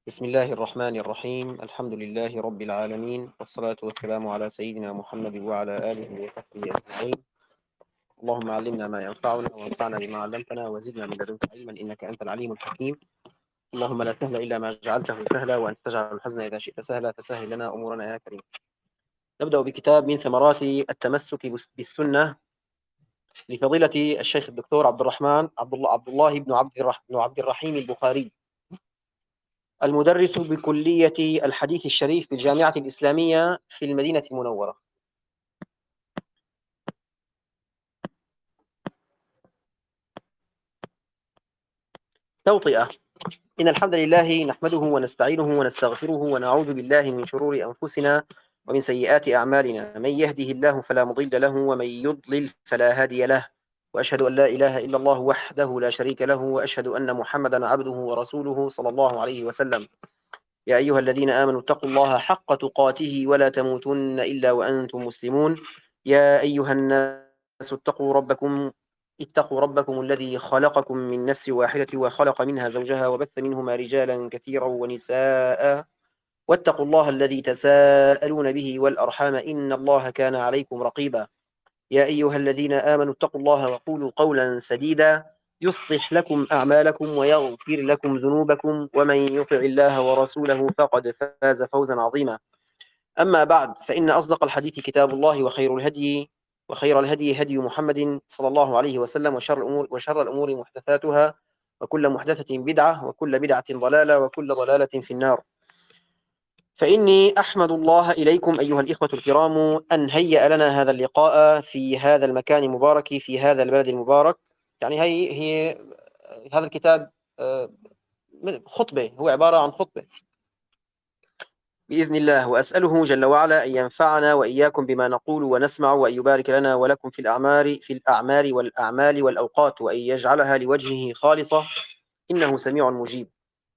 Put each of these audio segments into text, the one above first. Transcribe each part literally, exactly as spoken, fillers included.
بسم الله الرحمن الرحيم. الحمد لله رب العالمين، والصلاة والسلام على سيدنا محمد وعلى آله وصحبه أجمعين. اللهم علمنا ما ينفعنا وانفعنا بما علمتنا وزدنا من لدنك علما إنك أنت العليم الحكيم. اللهم لا سهل إلا ما جعلته سهلا، وأنت تجعل الحزن إذا شئت سهلا، فسهل لنا أمورنا يا كريم. نبدأ بكتاب من ثمرات التمسك بالسنة لفضيلة الشيخ الدكتور عبد الرحمن عبد الله عبد الله بن عبد الرح- بن عبد الرحيم البخاري، المدرس بكلية الحديث الشريف بالجامعة الإسلامية في المدينة المنورة. توطئة. إن الحمد لله نحمده ونستعينه ونستغفره ونعوذ بالله من شرور أنفسنا ومن سيئات أعمالنا. من يهده الله فلا مضل له، ومن يضلل فلا هادي له، وأشهد أن لا إله إلا الله وحده لا شريك له، وأشهد أن محمدا عبده ورسوله صلى الله عليه وسلم. يا أيها الذين آمنوا اتقوا الله حق تقاته ولا تموتن إلا وأنتم مسلمون. يا أيها الناس اتقوا ربكم اتقوا ربكم الذي خلقكم من نفس واحدة وخلق منها زوجها وبث منهما رجالا كثيرا ونساء، واتقوا الله الذي تساءلون به والأرحام إن الله كان عليكم رقيبا. يا أيها الذين آمنوا اتقوا الله وقولوا قولا سديدا يصلح لكم أعمالكم ويغفر لكم ذنوبكم، ومن يطع الله ورسوله فقد فاز فوزا عظيما. أما بعد، فإن أصدق الحديث كتاب الله، وخير الهدي وخير الهدي هدي محمد صلى الله عليه وسلم، وشر الأمور وشر الأمور محدثاتها، وكل محدثة بدعة، وكل بدعة ضلالة، وكل ضلالة في النار. فإني أحمد الله إليكم أيها الإخوة الكرام أن هيأ لنا هذا اللقاء في هذا المكان المبارك في هذا البلد المبارك. يعني هي هي هذا الكتاب خطبة، هو عبارة عن خطبة بإذن الله، وأسأله جل وعلا أن ينفعنا وإياكم بما نقول ونسمع، وأن يبارك لنا ولكم في الأعمار في الأعمار والأعمال والأوقات، وأن يجعلها لوجهه خالصة إنه سميع مجيب.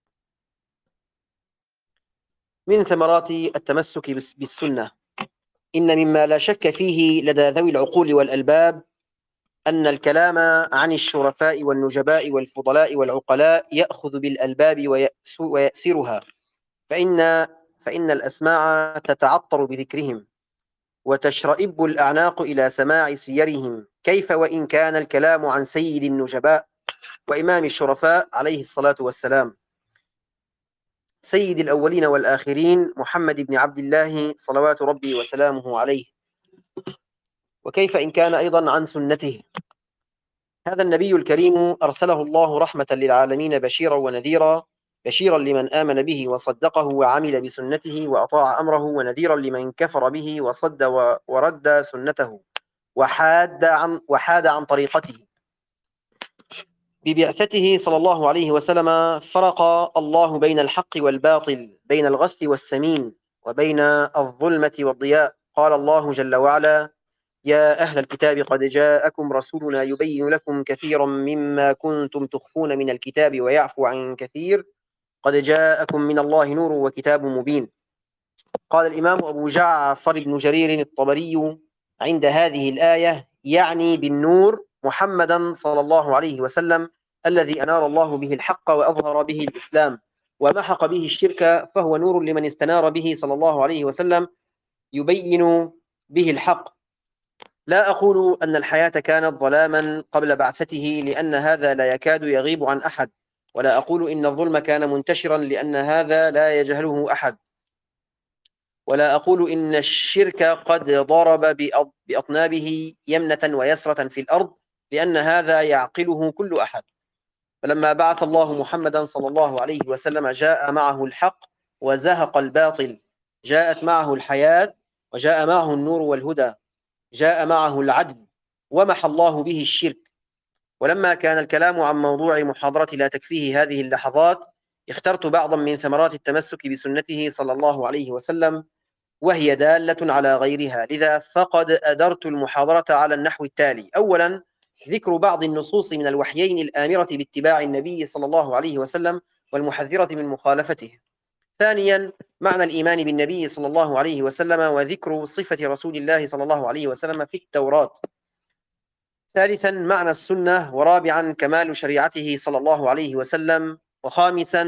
من ثمرات التمسك بالسنة: إن مما لا شك فيه لدى ذوي العقول والألباب أن الكلام عن الشرفاء والنجباء والفضلاء والعقلاء يأخذ بالألباب ويأسرها، فإن فإن الأسماع تتعطر بذكرهم، وتشرئب الأعناق إلى سماع سيرهم، كيف وإن كان الكلام عن سيد النجباء وإمام الشرفاء عليه الصلاة والسلام، سيد الأولين والآخرين، محمد بن عبد الله صلوات ربي وسلامه عليه. وكيف إن كان أيضا عن سنته. هذا النبي الكريم أرسله الله رحمة للعالمين بشيرا ونذيرا، بشيرا لمن آمن به وصدقه وعمل بسنته وأطاع أمره، ونذيرا لمن كفر به وصد ورد سنته وحاد عن وحاد عن طريقته. ببعثته صلى الله عليه وسلم فرق الله بين الحق والباطل، بين الغث والسمين، وبين الظلمة والضياء. قال الله جل وعلا: يا أهل الكتاب قد جاءكم رسولنا يبين لكم كثيرا مما كنتم تخفون من الكتاب ويعفو عن كثير، قد جاءكم من الله نور وكتاب مبين. قال الإمام أبو جعفر بن جرير الطبري عند هذه الآية: يعني بالنور محمدا صلى الله عليه وسلم، الذي أنار الله به الحق وأظهر به الإسلام ومحق به الشرك، فهو نور لمن استنار به صلى الله عليه وسلم يبين به الحق. لا أقول أن الحياة كانت ظلاما قبل بعثته، لأن هذا لا يكاد يغيب عن أحد، ولا أقول إن الظلم كان منتشرا، لأن هذا لا يجهله أحد، ولا أقول إن الشرك قد ضرب بأطنابه يمنة ويسرة في الأرض، لأن هذا يعقله كل أحد. فلما بعث الله محمدا صلى الله عليه وسلم جاء معه الحق وزهق الباطل، جاءت معه الحياة وجاء معه النور والهدى، جاء معه العدل ومحى الله به الشرك. ولما كان الكلام عن موضوع المحاضرة لا تكفيه هذه اللحظات، اخترت بعضا من ثمرات التمسك بسنته صلى الله عليه وسلم، وهي دالة على غيرها، لذا فقد أدرت المحاضرة على النحو التالي: أولا، ذكر بعض النصوص من الوحيين الآمرة باتباع النبي صلى الله عليه وسلم والمحذرة من مخالفته. ثانيا، معنى الإيمان بالنبي صلى الله عليه وسلم وذكر صفة رسول الله صلى الله عليه وسلم في التوراة. ثالثا، معنى السنة. ورابعا، كمال شريعته صلى الله عليه وسلم. وخامسا،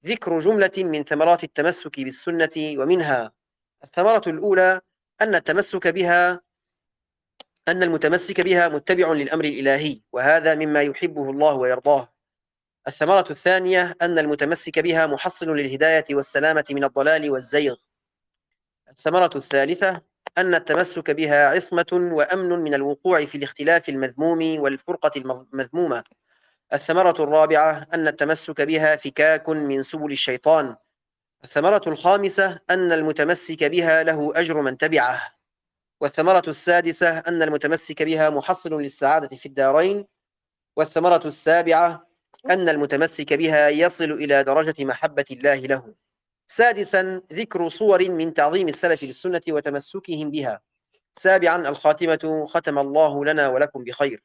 ذكر جملة من ثمرات التمسك بالسنة، ومنها: الثمرة الأولى أن التمسك بها أن المتمسك بها متبع للأمر الإلهي، وهذا مما يحبه الله ويرضاه. الثمرة الثانية أن المتمسك بها محصل للهداية والسلامة من الضلال والزيغ. الثمرة الثالثة أن التمسك بها عصمة وأمن من الوقوع في الاختلاف المذموم والفرقة المذمومة. الثمرة الرابعة أن التمسك بها فكاك من سبل الشيطان. الثمرة الخامسة أن المتمسك بها له أجر من تبعه. والثمرة السادسة أن المتمسك بها محصل للسعادة في الدارين. والثمرة السابعة أن المتمسك بها يصل إلى درجة محبة الله له. سادسا ذكر صور من تعظيم السلف للسنة وتمسكهم بها. سابعا الخاتمة، ختم الله لنا ولكم بخير.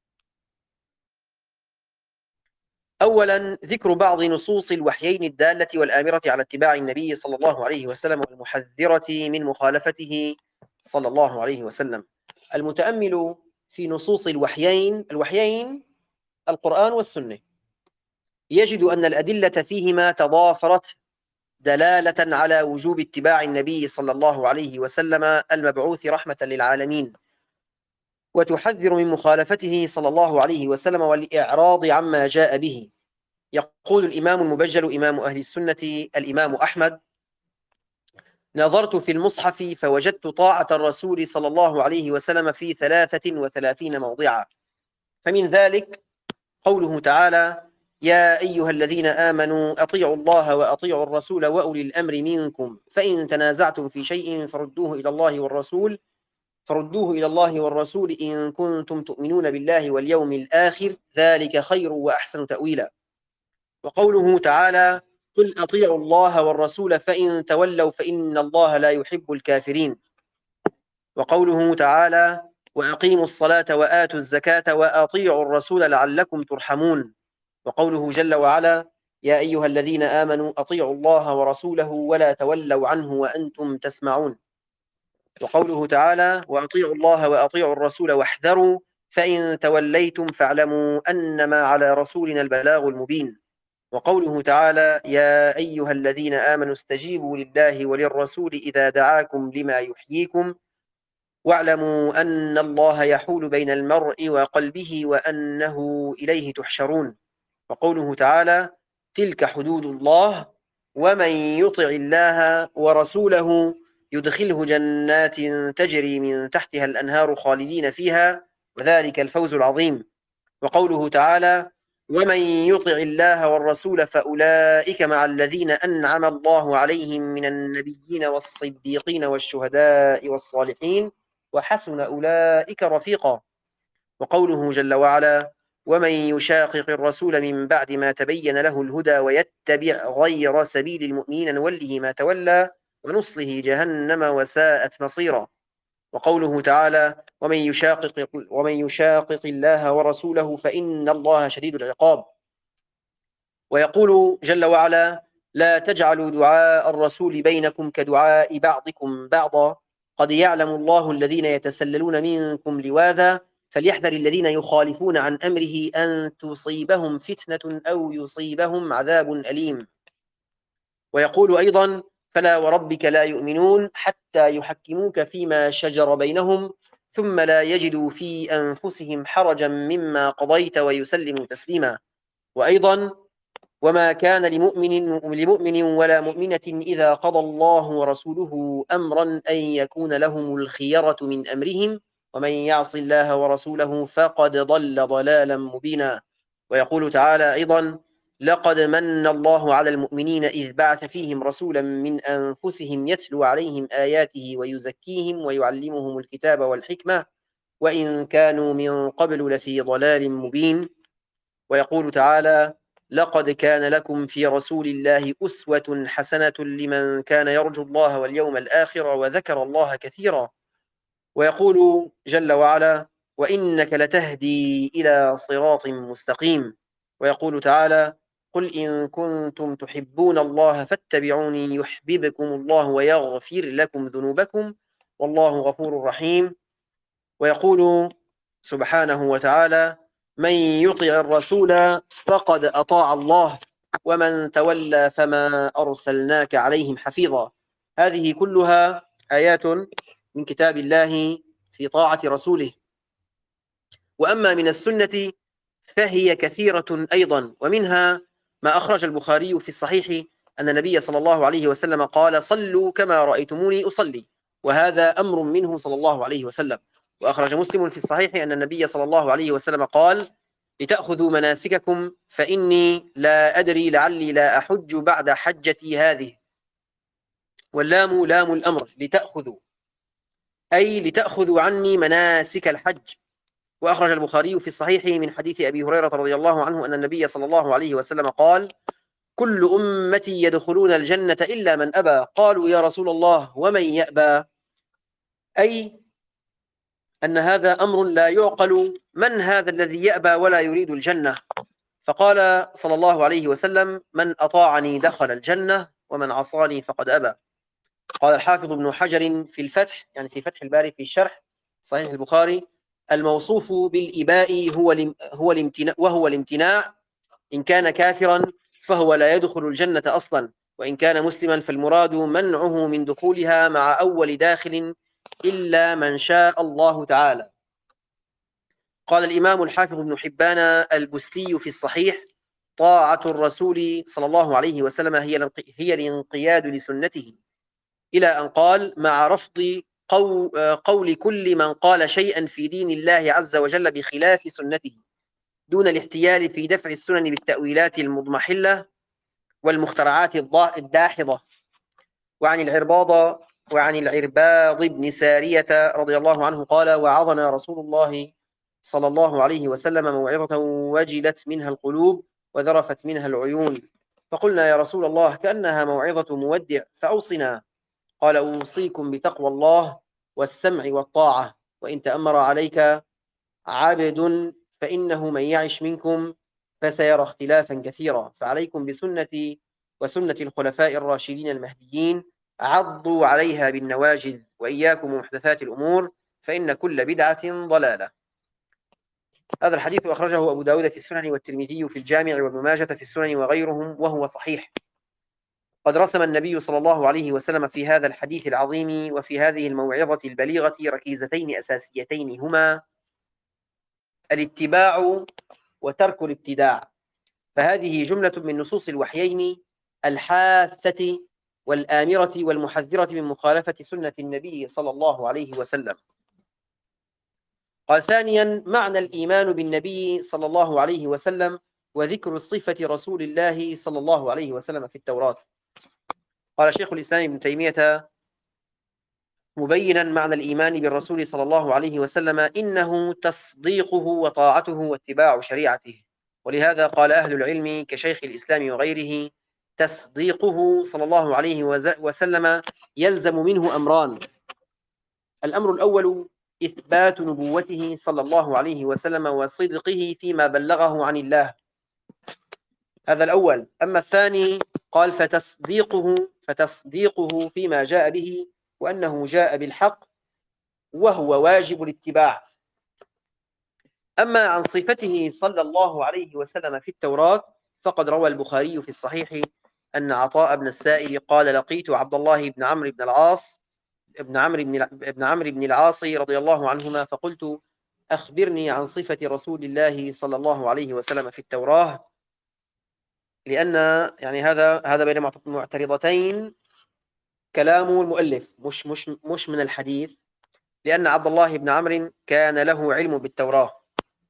أولا ذكر بعض نصوص الوحيين الدالة والآمرة على اتباع النبي صلى الله عليه وسلم والمحذرة من مخالفته صلى الله عليه وسلم. المتأمل في نصوص الوحيين الوحيين القرآن والسنة يجد أن الأدلة فيهما تضافرت دلالة على وجوب اتباع النبي صلى الله عليه وسلم المبعوث رحمة للعالمين، وتحذر من مخالفته صلى الله عليه وسلم والإعراض عما جاء به. يقول الإمام المبجل إمام أهل السنة الإمام أحمد: نظرت في المصحف فوجدت طاعة الرسول صلى الله عليه وسلم في ثلاثة وثلاثين موضعا، فمن ذلك قوله تعالى: يا أيها الذين آمنوا أطيعوا الله وأطيعوا الرسول وأولي الأمر منكم فإن تنازعتم في شيء فردوه إلى الله والرسول فردوه إلى الله والرسول إن كنتم تؤمنون بالله واليوم الآخر ذلك خير وأحسن تأويلا. وقوله تعالى: قل أطيعوا الله والرسول فإن تولوا فإن الله لا يحب الكافرين. وقوله تعالى: وأقيموا الصلاة وآتوا الزكاة وأطيعوا الرسول لعلكم ترحمون. وقوله جل وعلا: يا أيها الذين آمنوا أطيعوا الله ورسوله ولا تولوا عنه وأنتم تسمعون. وقوله تعالى: وأطيعوا الله وأطيعوا الرسول واحذروا فإن توليتم فاعلموا أنما على رسولنا البلاغ المبين. وقوله تعالى: يا أيها الذين آمنوا استجيبوا لله وللرسول إذا دعاكم لما يحييكم واعلموا أن الله يحول بين المرء وقلبه وأنه إليه تحشرون. وقوله تعالى: تلك حدود الله ومن يطع الله ورسوله يدخله جنات تجري من تحتها الأنهار خالدين فيها وذلك الفوز العظيم. وقوله تعالى: ومن يطع الله والرسول فأولئك مع الذين أنعم الله عليهم من النبيين والصديقين والشهداء والصالحين وحسن أولئك رفيقا. وقوله جل وعلا: ومن يشاقق الرسول من بعد ما تبين له الهدى ويتبع غير سبيل المؤمنين نوله ما تولى ونصله جهنم وساءت مصيرا. وقوله تعالى: ومن يشاقق ومن يشاقق الله ورسوله فإن الله شديد العقاب. ويقول جل وعلا: لا تجعلوا دعاء الرسول بينكم كدعاء بعضكم بعضا قد يعلم الله الذين يتسللون منكم لواذا فليحذر الذين يخالفون عن أمره أن تصيبهم فتنة أو يصيبهم عذاب أليم. ويقول أيضا: فلا وربك لا يؤمنون حتى يحكموك فيما شجر بينهم ثم لا يجدوا في أنفسهم حرجا مما قضيت ويسلموا تسليما. وأيضا: وما كان لمؤمن, لمؤمن ولا مؤمنة إذا قضى الله ورسوله أمرا أن يكون لهم الخيرة من أمرهم ومن يعص الله ورسوله فقد ضل ضلالا مبينا. ويقول تعالى أيضا: لقد من الله على المؤمنين إذ بعث فيهم رسولا من أنفسهم يتلو عليهم آياته ويزكيهم ويعلمهم الكتاب والحكمة وإن كانوا من قبل لفي ضلال مبين. ويقول تعالى: لقد كان لكم في رسول الله أسوة حسنة لمن كان يرجو الله واليوم الآخر وذكر الله كثيرا. ويقول جل وعلا: وإنك لتهدي إلى صراط مستقيم. ويقول تعالى: قل إن كنتم تحبون الله فاتبعوني يحببكم الله ويغفر لكم ذنوبكم والله غفور رحيم. ويقول سبحانه وتعالى: من يطع الرسول فقد أطاع الله ومن تولى فما أرسلناك عليهم حفيظا. هذه كلها آيات من كتاب الله في طاعة رسوله. وأما من السنة فهي كثيرة أيضا، ومنها ما أخرج البخاري في الصحيح أن النبي صلى الله عليه وسلم قال: صلوا كما رأيتموني أصلي، وهذا أمر منه صلى الله عليه وسلم. وأخرج مسلم في الصحيح أن النبي صلى الله عليه وسلم قال: لتأخذوا مناسككم فإني لا أدري لعلي لا أحج بعد حجتي هذه. واللام لام الأمر، لتأخذوا أي لتأخذوا عني مناسك الحج. وأخرج البخاري في الصحيح من حديث أبي هريرة رضي الله عنه أن النبي صلى الله عليه وسلم قال: كل أمتي يدخلون الجنة إلا من أبى. قالوا: يا رسول الله ومن يأبى؟ أي أن هذا أمر لا يعقل، من هذا الذي يأبى ولا يريد الجنة؟ فقال صلى الله عليه وسلم: من أطاعني دخل الجنة ومن عصاني فقد أبى. قال الحافظ ابن حجر في الفتح، يعني في فتح الباري في الشرح صحيح البخاري: الموصوف بالإباء هو هو الامتناع، وهو الامتناع. إن كان كافرا فهو لا يدخل الجنة أصلا، وإن كان مسلما فالمراد منعه من دخولها مع أول داخل إلا من شاء الله تعالى. قال الإمام الحافظ ابن حبان البستي في الصحيح: طاعة الرسول صلى الله عليه وسلم هي هي الانقياد لسنته، إلى أن قال: مع رفض قول كل من قال شيئا في دين الله عز وجل بخلاف سنته، دون الاحتيال في دفع السنن بالتأويلات المضمحلة والمخترعات الداحضة. وعن العرباض وعن العرباض بن سارية رضي الله عنه قال: وعظنا رسول الله صلى الله عليه وسلم موعظة وجلت منها القلوب وذرفت منها العيون، فقلنا: يا رسول الله كأنها موعظة مودع، فأوصنا. قال: أوصيكم بتقوى الله والسمع والطاعة، وإن تأمر عليك عبد فإنه من يعش منكم فسيرى اختلافا كثيرا، فعليكم بسنتي وسنة الخلفاء الراشدين المهديين، عضوا عليها بالنواجذ، وإياكم ومحدثات الأمور، فإن كل بدعة ضلالة. هذا الحديث أخرجه أبو داود في السنن والترمذي في الجامع وابن ماجة في السنن وغيرهم، وهو صحيح. قد رسم النبي صلى الله عليه وسلم في هذا الحديث العظيم وفي هذه الموعظة البليغة ركيزتين أساسيتين، هما الاتباع وترك الابتداع. فهذه جملة من نصوص الوحيين الحاثة والآمرة والمحذرة من مخالفة سنة النبي صلى الله عليه وسلم. قال ثانيا: معنى الإيمان بالنبي صلى الله عليه وسلم وذكر الصفة رسول الله صلى الله عليه وسلم في التوراة. قال شيخ الإسلام ابن تيمية مبينا معنى الإيمان بالرسول صلى الله عليه وسلم: إنه تصديقه وطاعته واتباع شريعته. ولهذا قال أهل العلم كشيخ الإسلام وغيره: تصديقه صلى الله عليه وسلم يلزم منه أمران. الأمر الأول إثبات نبوته صلى الله عليه وسلم وصدقه فيما بلغه عن الله، هذا الأول. أما الثاني قال: فتصديقه فتصديقه فيما جاء به، وأنه جاء بالحق وهو واجب الاتباع. أما عن صفته صلى الله عليه وسلم في التوراة، فقد روى البخاري في الصحيح أن عطاء بن السائب قال: لقيت عبد الله بن عمرو بن العاص ابن عمرو بن ابن عمرو بن العاص رضي الله عنهما، فقلت: أخبرني عن صفة رسول الله صلى الله عليه وسلم في التوراة. لأن يعني هذا هذا بين معترضتين كلام المؤلف، مش مش مش من الحديث، لأن عبد الله بن عمرو كان له علم بالتوراة.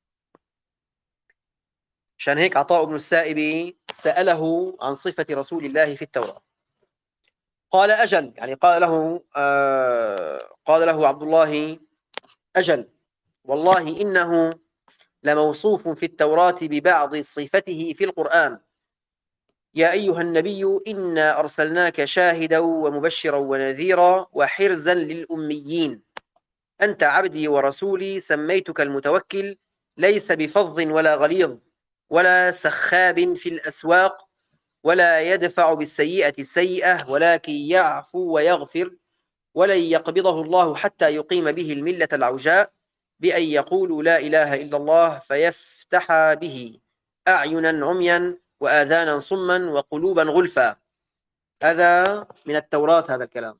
عشان هيك عطاء بن السائب سأله عن صفة رسول الله في التوراة. قال: أجل، يعني قال له آه قال له عبد الله: أجل، والله إنه لموصوف في التوراة ببعض صفته في القرآن. يا أيها النبي إنا أرسلناك شاهدا ومبشرا ونذيرا وحرزا للأميين، أنت عبدي ورسولي، سميتك المتوكل، ليس بفظ ولا غليظ ولا سخاب في الأسواق، ولا يدفع بالسيئة السيئة، ولكن يعفو ويغفر، ولن يقبضه الله حتى يقيم به الملة العوجاء، بأن يقولوا لا إله إلا الله فيفتح به أعينا عميا وآذانا صما وقلوبا غلفا. هذا من التوراة هذا الكلام.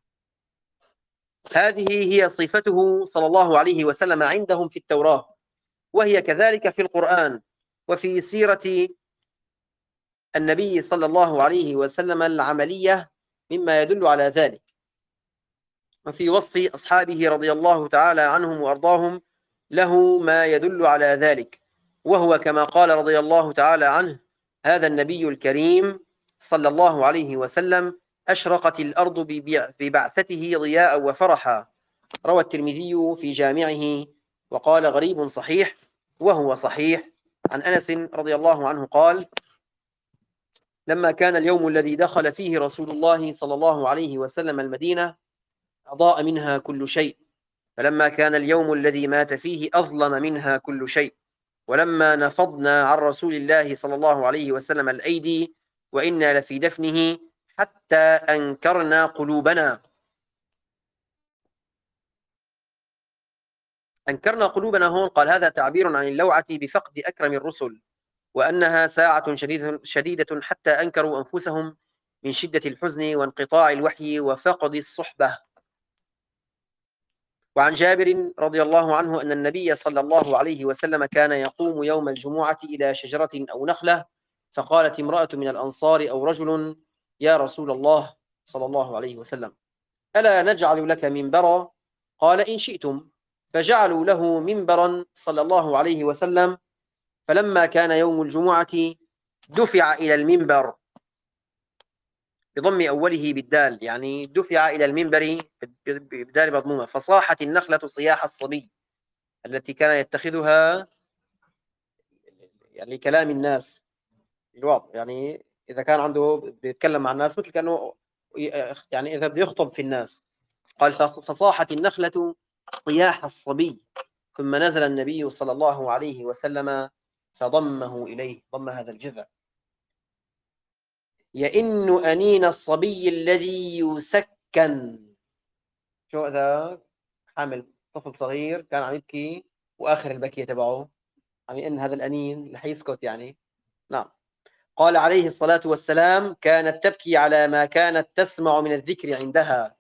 هذه هي صفته صلى الله عليه وسلم عندهم في التوراة، وهي كذلك في القرآن وفي سيرة النبي صلى الله عليه وسلم العملية مما يدل على ذلك، وفي وصف أصحابه رضي الله تعالى عنهم وأرضاهم له ما يدل على ذلك. وهو كما قال رضي الله تعالى عنه: هذا النبي الكريم صلى الله عليه وسلم أشرقت الأرض ببعثته ضياء وفرحا. روى الترمذي في جامعه وقال غريب صحيح، وهو صحيح. عن أنس رضي الله عنه قال: لما كان اليوم الذي دخل فيه رسول الله صلى الله عليه وسلم المدينة أضاء منها كل شيء، فلما كان اليوم الذي مات فيه أظلم منها كل شيء، ولما نفضنا عن رسول الله صلى الله عليه وسلم الأيدي وإنا لفي دفنه حتى أنكرنا قلوبنا. أنكرنا قلوبنا هون قال هذا تعبير عن اللوعة بفقد أكرم الرسل، وأنها ساعة شديدة, شديدة حتى أنكروا أنفسهم من شدة الحزن وانقطاع الوحي وفقد الصحبة. وعن جابر رضي الله عنه أن النبي صلى الله عليه وسلم كان يقوم يوم الجمعة إلى شجرة أو نخلة، فقالت امرأة من الأنصار أو رجل: يا رسول الله صلى الله عليه وسلم، ألا نجعل لك منبرا؟ قال: إن شئتم. فجعلوا له منبرا صلى الله عليه وسلم. فلما كان يوم الجمعة دفع إلى المنبر بضم أوله بالدال، يعني دفع إلى المنبر بدال مضمومة. فصاحت النخلة صياح الصبي التي كان يتخذها يعني كلام الناس الواضح، يعني إذا كان عنده بيتكلم مع الناس مثل كأنه يعني إذا بده يخطب في الناس. قال: فصاحت النخلة صياح الصبي، ثم نزل النبي صلى الله عليه وسلم فضمه إليه، ضم هذا الجذع. يئن أنين الصبي الذي يسكن. شو هذا؟ حامل طفل صغير كان عم يبكي وآخر البكية تبعه عم يئن هذا الأنين رح يسكت يعني. نعم. قال عليه الصلاة والسلام: كانت تبكي على ما كانت تسمع من الذكر عندها.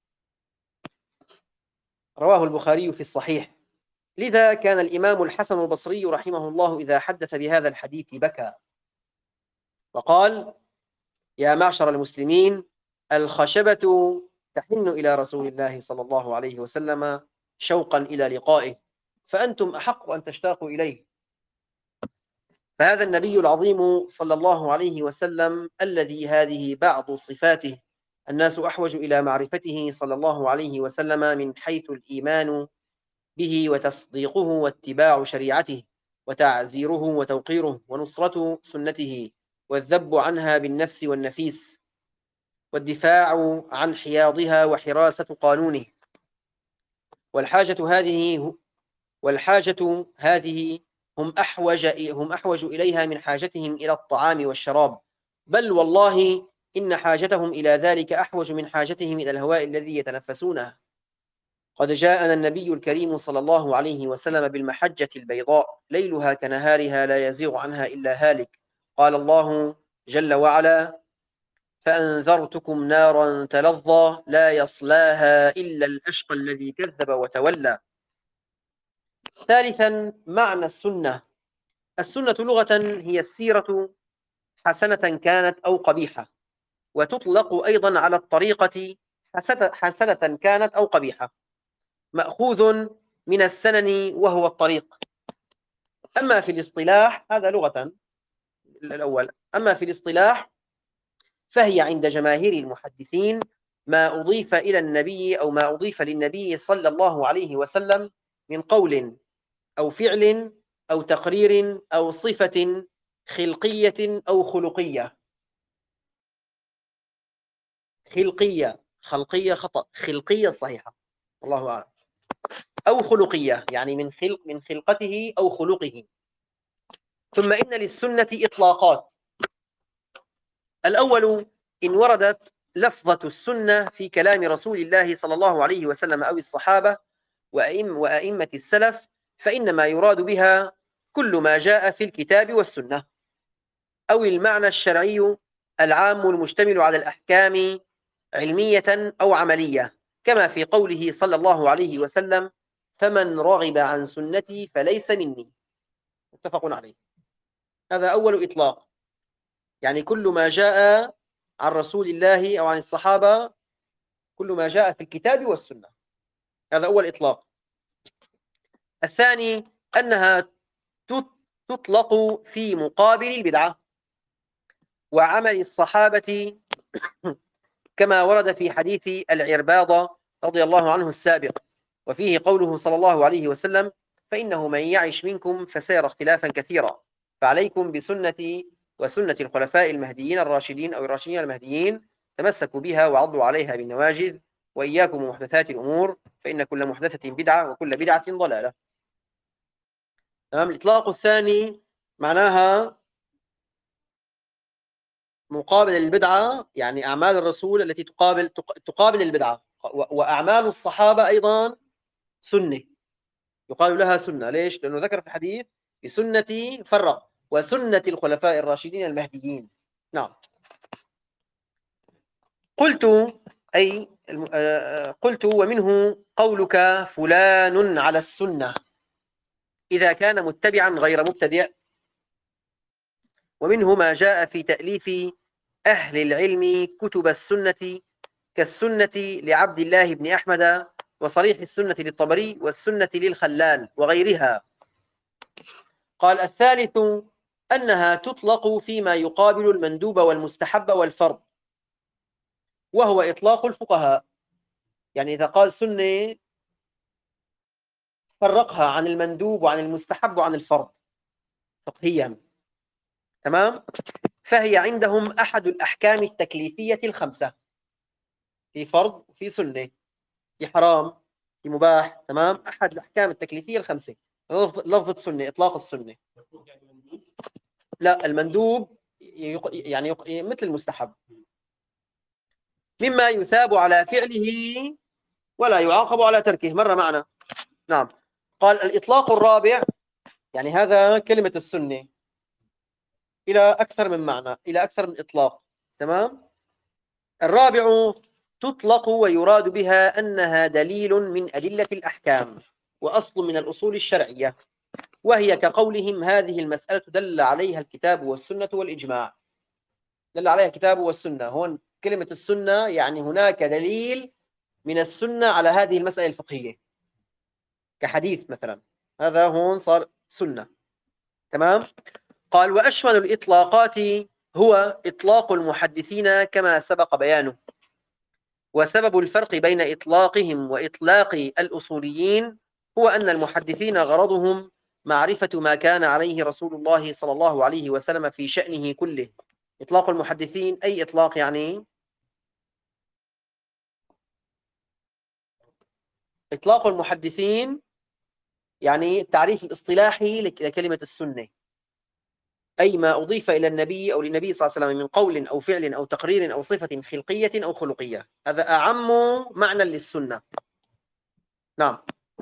رواه البخاري في الصحيح. لذا كان الإمام الحسن البصري رحمه الله إذا حدث بهذا الحديث بكى وقال: يا معشر المسلمين، الخشبة تحن إلى رسول الله صلى الله عليه وسلم شوقا إلى لقائه، فأنتم أحق أن تشتاقوا إليه. فهذا النبي العظيم صلى الله عليه وسلم الذي هذه بعض صفاته الناس أحوج إلى معرفته صلى الله عليه وسلم من حيث الإيمان به وتصديقه واتباع شريعته وتعزيره وتوقيره ونصرة سنته والذب عنها بالنفس والنفيس والدفاع عن حياضها وحراسة قانونه. والحاجة هذه والحاجة هذه هم أحوج هم أحوج إليها من حاجتهم إلى الطعام والشراب، بل والله إن حاجتهم إلى ذلك أحوج من حاجتهم إلى الهواء الذي يتنفسونه. قد جاءنا النبي الكريم صلى الله عليه وسلم بالمحجة البيضاء ليلها كنهارها لا يزيغ عنها إلا هالك. قال الله جل وعلا: فأنذرتكم نارا تلظى لا يصلاها إلا الأشقى الذي كذب وتولى. ثالثا، معنى السنة. السنة لغة هي السيرة حسنة كانت أو قبيحة، وتطلق أيضا على الطريقة حسنة كانت أو قبيحة، مأخوذ من السنن وهو الطريق. أما في الاصطلاح، هذا لغة الأول. أما في الاصطلاح فهي عند جماهير المحدثين ما أضيف إلى النبي أو ما أضيف للنبي صلى الله عليه وسلم من قول أو فعل أو تقرير أو صفة خلقية أو خلقية. خلقية خلقية خطأ، خلقية صحيحة، الله أعلم. أو خلقية يعني من خلق من خلقته أو خلقه. ثم إن للسنة إطلاقات. الأول: إن وردت لفظة السنة في كلام رسول الله صلى الله عليه وسلم أو الصحابة وأئم وأئمة السلف، فإنما يراد بها كل ما جاء في الكتاب والسنة. أو المعنى الشرعي العام المشتمل على الأحكام علمية أو عملية، كما في قوله صلى الله عليه وسلم: فمن رغب عن سنتي فليس مني. متفق عليه. هذا أول إطلاق، يعني كل ما جاء عن رسول الله أو عن الصحابة، كل ما جاء في الكتاب والسنة، هذا أول إطلاق. الثاني أنها تطلق في مقابل البدعة وعمل الصحابة، كما ورد في حديث العرباض رضي الله عنه السابق، وفيه قوله صلى الله عليه وسلم: فإنه من يعش منكم فسيرى اختلافا كثيرا، فعليكم بسنتي وسنة الخلفاء المهديين الراشدين أو الراشدين المهديين، تمسكوا بها وعضوا عليها بالنواجذ، وإياكم ومحدثات الأمور، فإن كل محدثة بدعة وكل بدعة ضلالة. تمام. الإطلاق الثاني معناها مقابل البدعة، يعني أعمال الرسول التي تقابل تقابل البدعة، وأعمال الصحابة أيضا سنة، يقال لها سنة. ليش؟ لأنه ذكر في الحديث: بسنتي فرق وسنة الخلفاء الراشدين المهديين. نعم. قلت أي قلت ومنه قولك فلان على السنة إذا كان متبعا غير مبتدع، ومنه ما جاء في تأليف أهل العلم كتب السنة كالسنة لعبد الله بن أحمد، وصريح السنة للطبري، والسنة للخلال وغيرها. قال: الثالث أنها تطلق فيما يقابل المندوب والمستحب والفرض، وهو إطلاق الفقهاء. يعني إذا قال سنة فرقها عن المندوب وعن المستحب وعن الفرض فقهيا. تمام. فهي عندهم أحد الأحكام التكليفية الخمسة، في فرض وفي سنة، في حرام، في مباح. تمام. أحد الأحكام التكليفية الخمسة لفظة سنة، إطلاق السنة. لا، المندوب يق... يعني يق... مثل المستحب، مما يثاب على فعله ولا يعاقب على تركه، مر معنا. نعم. قال: الإطلاق الرابع، يعني هذا كلمة السنة إلى أكثر من معنى، إلى أكثر من إطلاق. تمام. الرابع تطلق ويراد بها أنها دليل من أدلة الأحكام وأصل من الأصول الشرعية، وهي كقولهم: هذه المسألة دل عليها الكتاب والسنة والإجماع. دل عليها الكتاب والسنة، هون كلمة السنة يعني هناك دليل من السنة على هذه المسألة الفقهية، كحديث مثلا، هذا هون صار سنة. تمام. قال: وأشمل الإطلاقات هو إطلاق المحدثين كما سبق بيانه، وسبب الفرق بين إطلاقهم وإطلاق الأصوليين هو أن المحدثين غرضهم معرفة ما كان عليه رسول الله صلى الله عليه وسلم في شأنه كله. إطلاق المحدثين أي إطلاق؟ يعني إطلاق المحدثين يعني التعريف الاصطلاحي لكلمة السنة، أي ما أضيف إلى النبي أو للنبي صلى الله عليه وسلم من قول أو فعل أو تقرير أو صفة خلقية أو خلقية، هذا أعم معنى للسنة. نعم.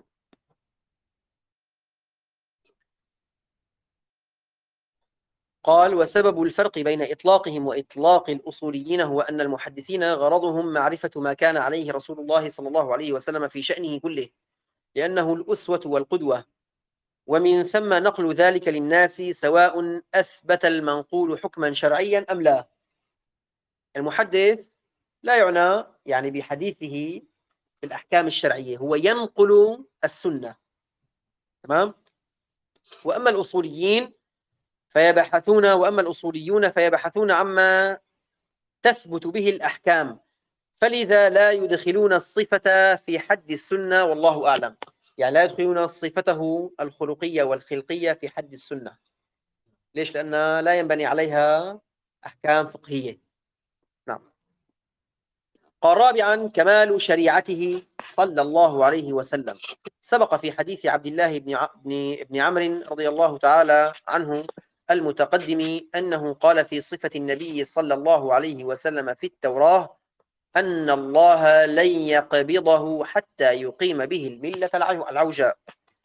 قال: وسبب الفرق بين إطلاقهم وإطلاق الأصوليين هو أن المحدثين غرضهم معرفة ما كان عليه رسول الله صلى الله عليه وسلم في شأنه كله، لأنه الأسوة والقدوة، ومن ثم نقل ذلك للناس سواء أثبت المنقول حكما شرعيا أم لا. المحدث لا يعنى يعني بحديثه بالأحكام الشرعية، هو ينقل السنة. تمام. وأما الأصوليين فيبحثون وأما الأصوليون فيبحثون عما تثبت به الأحكام، فلذا لا يدخلون الصفة في حد السنة، والله أعلم. يعني لا يدخلون صفته الخلقية والخلقية في حد السنة. ليش؟ لأن لا ينبني عليها أحكام فقهية. نعم. قال: رابعا كمال شريعته صلى الله عليه وسلم. سبق في حديث عبد الله بن بن ابن عمرو رضي الله تعالى عنه المتقدم أنه قال في صفة النبي صلى الله عليه وسلم في التوراة: أن الله لن يقبضه حتى يقيم به الملة العوجاء.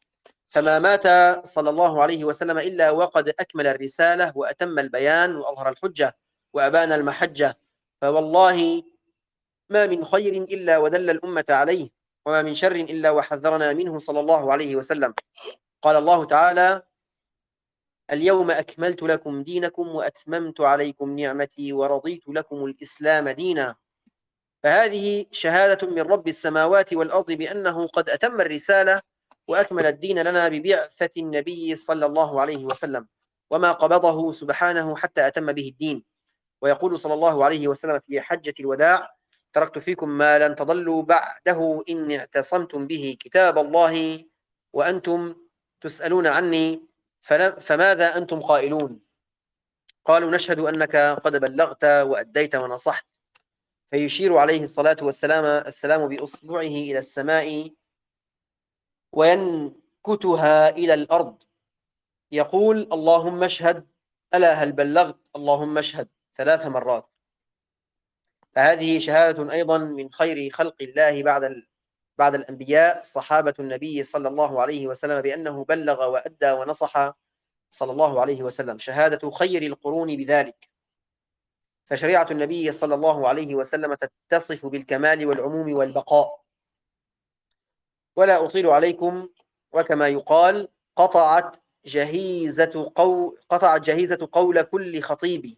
فما مات صلى الله عليه وسلم إلا وقد أكمل الرسالة وأتم البيان وأظهر الحجة وأبان المحجة، فوالله ما من خير إلا ودل الأمة عليه، وما من شر إلا وحذرنا منه صلى الله عليه وسلم. قال الله تعالى: اليوم أكملت لكم دينكم وأتممت عليكم نعمتي ورضيت لكم الإسلام دينا. فهذه شهادة من رب السماوات والأرض بأنه قد أتم الرسالة وأكمل الدين لنا ببعثة النبي صلى الله عليه وسلم، وما قبضه سبحانه حتى أتم به الدين. ويقول صلى الله عليه وسلم في حجة الوداع: تركت فيكم ما لن تضلوا بعده إن اعتصمتم به كتاب الله وأنتم تسألون عني فماذا أنتم قائلون؟ قالوا: نشهد أنك قد بلغت وأديت ونصحت. فيشير عليه الصلاة والسلام السلام بإصبعه إلى السماء وينكتها إلى الأرض، يقول: اللهم اشهد، ألا هل بلغت؟ اللهم اشهد، ثلاث مرات. فهذه شهادة أيضا من خير خلق الله بعد بعد الأنبياء صحابة النبي صلى الله عليه وسلم بأنه بلغ وأدى ونصح صلى الله عليه وسلم، شهادة خير القرون بذلك. فشريعة النبي صلى الله عليه وسلم تتصف بالكمال والعموم والبقاء. ولا أطيل عليكم، وكما يقال: قطعت جهيزة قول قطعت جهيزة قول كل خطيب.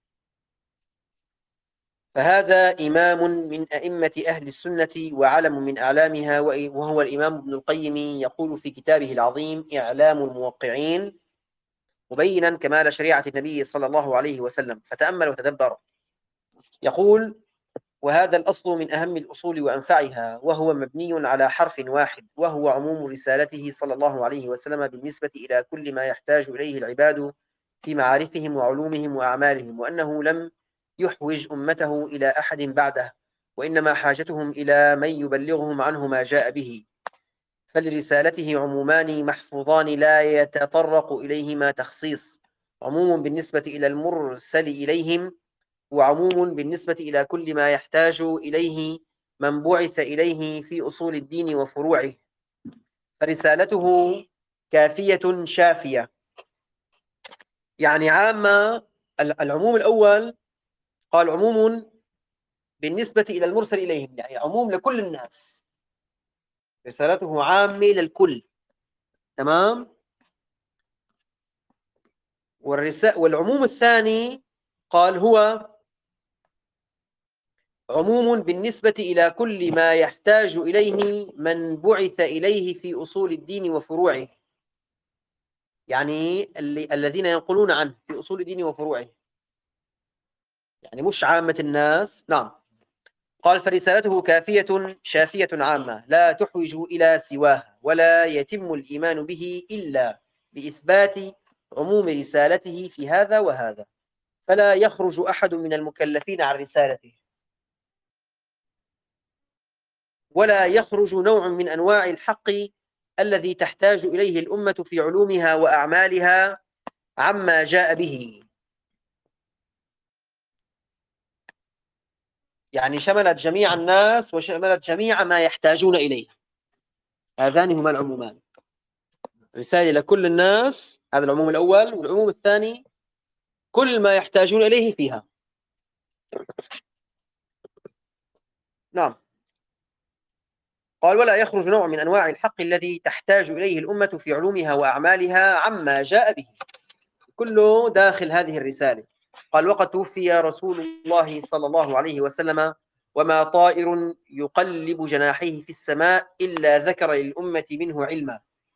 فهذا إمام من أئمة أهل السنة وعلم من أعلامها، وهو الإمام ابن القيم، يقول في كتابه العظيم إعلام الموقعين مبينا كمال شريعة النبي صلى الله عليه وسلم. فتأمل وتدبر. يقول: وهذا الأصل من أهم الأصول وأنفعها، وهو مبني على حرف واحد، وهو عموم رسالته صلى الله عليه وسلم بالنسبة إلى كل ما يحتاج إليه العباد في معارفهم وعلومهم وأعمالهم، وأنه لم يحوج أمته إلى أحد بعده، وإنما حاجتهم إلى من يبلغهم عنه ما جاء به. فلرسالته عمومان محفوظان لا يتطرق إليهما تخصيص: عموم بالنسبة إلى المرسل إليهم، وعموم بالنسبة إلى كل ما يحتاج إليه من بعث إليه في أصول الدين وفروعه. فرسالته كافية شافية، يعني عامة. العموم الأول قال عموم بالنسبة إلى المرسل إليهم، يعني عموم لكل الناس، رسالته عامة للكل، تمام. والرسالة والعموم الثاني قال هو عموم بالنسبة إلى كل ما يحتاج إليه من بعث إليه في أصول الدين وفروعه، يعني اللي الذين ينقلون عنه في أصول الدين وفروعه، يعني مش عامة الناس. نعم. قال: فرسالته كافية شافية عامة لا تحوج إلى سواها، ولا يتم الإيمان به إلا بإثبات عموم رسالته في هذا وهذا، فلا يخرج أحد من المكلفين عن رسالته، ولا يخرج نوع من أنواع الحق الذي تحتاج إليه الأمة في علومها وأعمالها عما جاء به. يعني شملت جميع الناس وشملت جميع ما يحتاجون إليه. هذان هما العمومان: رسالة لكل الناس، هذا العموم الأول، والعموم الثاني كل ما يحتاجون إليه فيها. نعم. قال: ولا يخرج نوع من أنواع الحق الذي تحتاج إليه الأمة في علومها وأعمالها عما جاء به، كله داخل هذه الرسالة. قال: وقد توفي رسول الله صلى الله عليه وسلم وما طائر يقلب جناحيه في السماء إلا ذكر للأمة منه علما،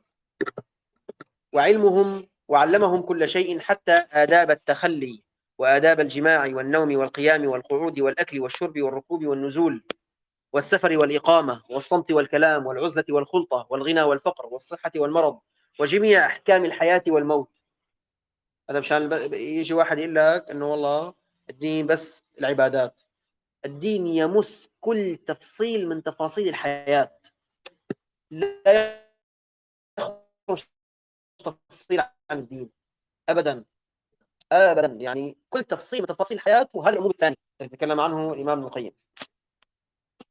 وعلمهم وعلمهم كل شيء حتى آداب التخلي وآداب الجماع والنوم والقيام والقعود والأكل والشرب والركوب والنزول والسفر والإقامة والصمت والكلام والعزلة والخلطة والغنى والفقر والصحة والمرض وجميع أحكام الحياة والموت. هذا مشان يجي واحد يقول لك إنه والله الدين بس العبادات. الدين يمس كل تفصيل من تفاصيل الحياة، لا يخرج تفصيل عن الدين أبدا أبدا، يعني كل تفصيل من تفاصيل الحياة. وهذا العموم الثاني يتكلم عنه الإمام ابن القيم.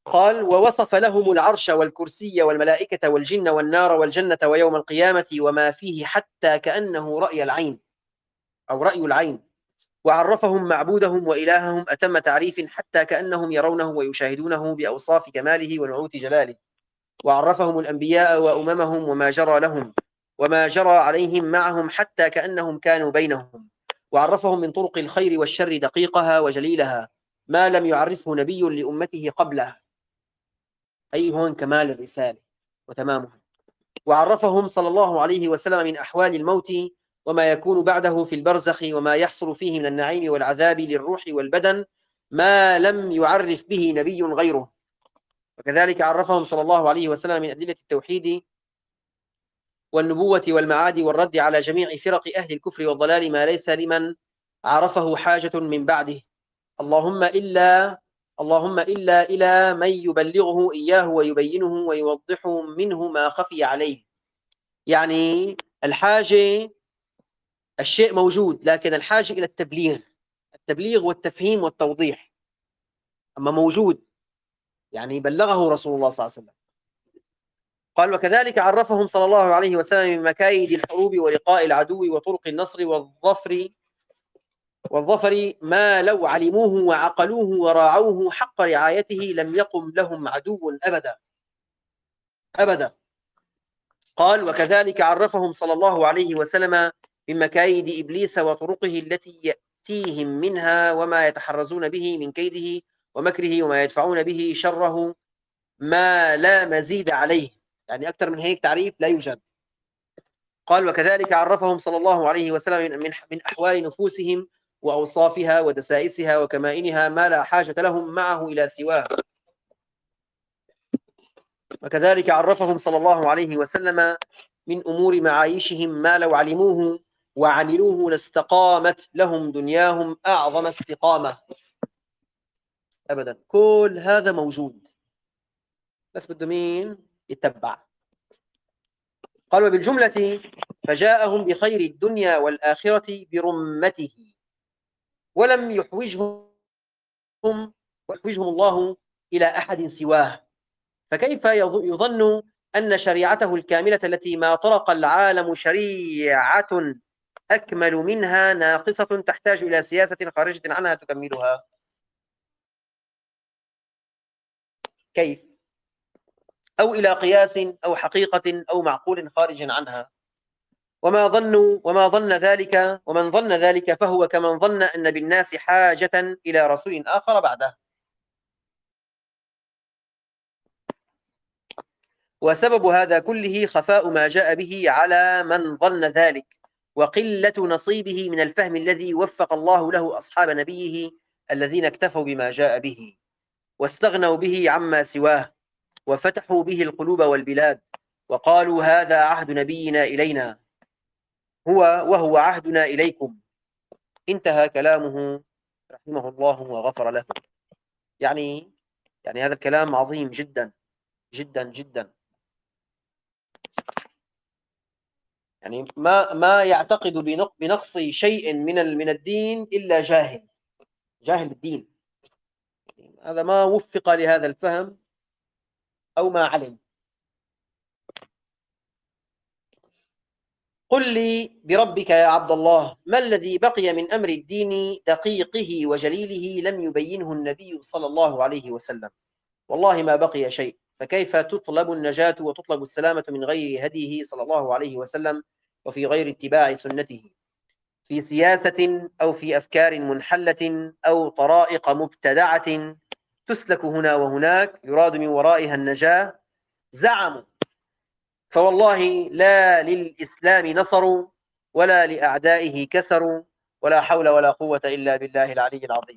قال ووصف لهم العرش والكرسي والملائكة والجن والنار والجنة ويوم القيامة وما فيه حتى كأنه رأي العين أو رأي العين، وعرفهم معبودهم وإلههم أتم تعريف حتى كأنهم يرونه ويشاهدونه بأوصاف كماله ونعوت جلاله، وعرفهم الأنبياء وأممهم وما جرى لهم وما جرى عليهم معهم حتى كأنهم كانوا بينهم، وعرفهم من طرق الخير والشر دقيقها وجليلها ما لم يعرفه نبي لأمته قبله، أي هو كمال الرسالة وتمامها. وعرفهم صلى الله عليه وسلم من أحوال الموت وما يكون بعده في البرزخ وما يحصل فيه من النعيم والعذاب للروح والبدن ما لم يعرف به نبي غيره. وكذلك عرفهم صلى الله عليه وسلم من أدلة التوحيد والنبوة والمعاد والرد على جميع فرق أهل الكفر والضلال ما ليس لمن عرفه حاجة من بعده، اللهم إلا اللهم إلا إلى من يبلغه إياه ويبينه ويوضح منه ما خفي عليه. يعني الحاجة الشيء موجود، لكن الحاجة إلى التبليغ التبليغ والتفهيم والتوضيح، أما موجود يعني بلغه رسول الله صلى الله عليه وسلم. قال وكذلك عرفهم صلى الله عليه وسلم من مكايد الحروب ولقاء العدو وطرق النصر والظفر والظفر ما لو علموه وعقلوه وراعوه حق رعايته لم يقم لهم عدو أبدا أبدا. قال وكذلك عرفهم صلى الله عليه وسلم من مكايد إبليس وطرقه التي يأتيهم منها وما يتحرزون به من كيده ومكره وما يدفعون به شره ما لا مزيد عليه، يعني أكثر من هيك تعريف لا يوجد. قال وكذلك عرفهم صلى الله عليه وسلم من من أحوال نفوسهم وأوصافها ودسائسها وكمائنها ما لا حاجة لهم معه إلى سواه. وكذلك عرفهم صلى الله عليه وسلم من أمور معايشهم ما لو علموه وعملوه لاستقامت لهم دنياهم أعظم استقامة أبدا. كل هذا موجود بس بده مين يتبع. قال وبالجملة فجاءهم بخير الدنيا والآخرة برمته ولم يحوجهم ويحوجهم الله إلى أحد سواه، فكيف يظن أن شريعته الكاملة التي ما طرق العالم شريعة أكمل منها ناقصة تحتاج إلى سياسة خارجة عنها تكملها؟ كيف؟ أو إلى قياس أو حقيقة أو معقول خارج عنها. وما ظن وما ظن ذلك ومن ظن ذلك فهو كمن ظن أن بالناس حاجة إلى رسول آخر بعده. وسبب هذا كله خفاء ما جاء به على من ظن ذلك وقلة نصيبه من الفهم الذي وفق الله له أصحاب نبيه الذين اكتفوا بما جاء به واستغنوا به عما سواه وفتحوا به القلوب والبلاد وقالوا هذا عهد نبينا إلينا هو وهو عهدنا إليكم. انتهى كلامه رحمه الله وغفر له. يعني يعني هذا الكلام عظيم جدا جدا جدا. يعني ما ما يعتقد بنقص شيء من من الدين إلا جاهل جاهل بالدين، هذا ما وفق لهذا الفهم أو ما علم. قل لي بربك يا عبد الله ما الذي بقي من أمر الدين دقيقه وجليله لم يبينه النبي صلى الله عليه وسلم؟ والله ما بقي شيء، فكيف تطلب النجاة وتطلب السلامة من غير هديه صلى الله عليه وسلم وفي غير اتباع سنته في سياسة أو في أفكار منحلة أو طرائق مبتدعة تسلك هنا وهناك يراد من ورائها النجاة؟ زعموا فوالله لا للإسلام نصروا ولا لأعدائه كسروا ولا حول ولا قوة إلا بالله العلي العظيم.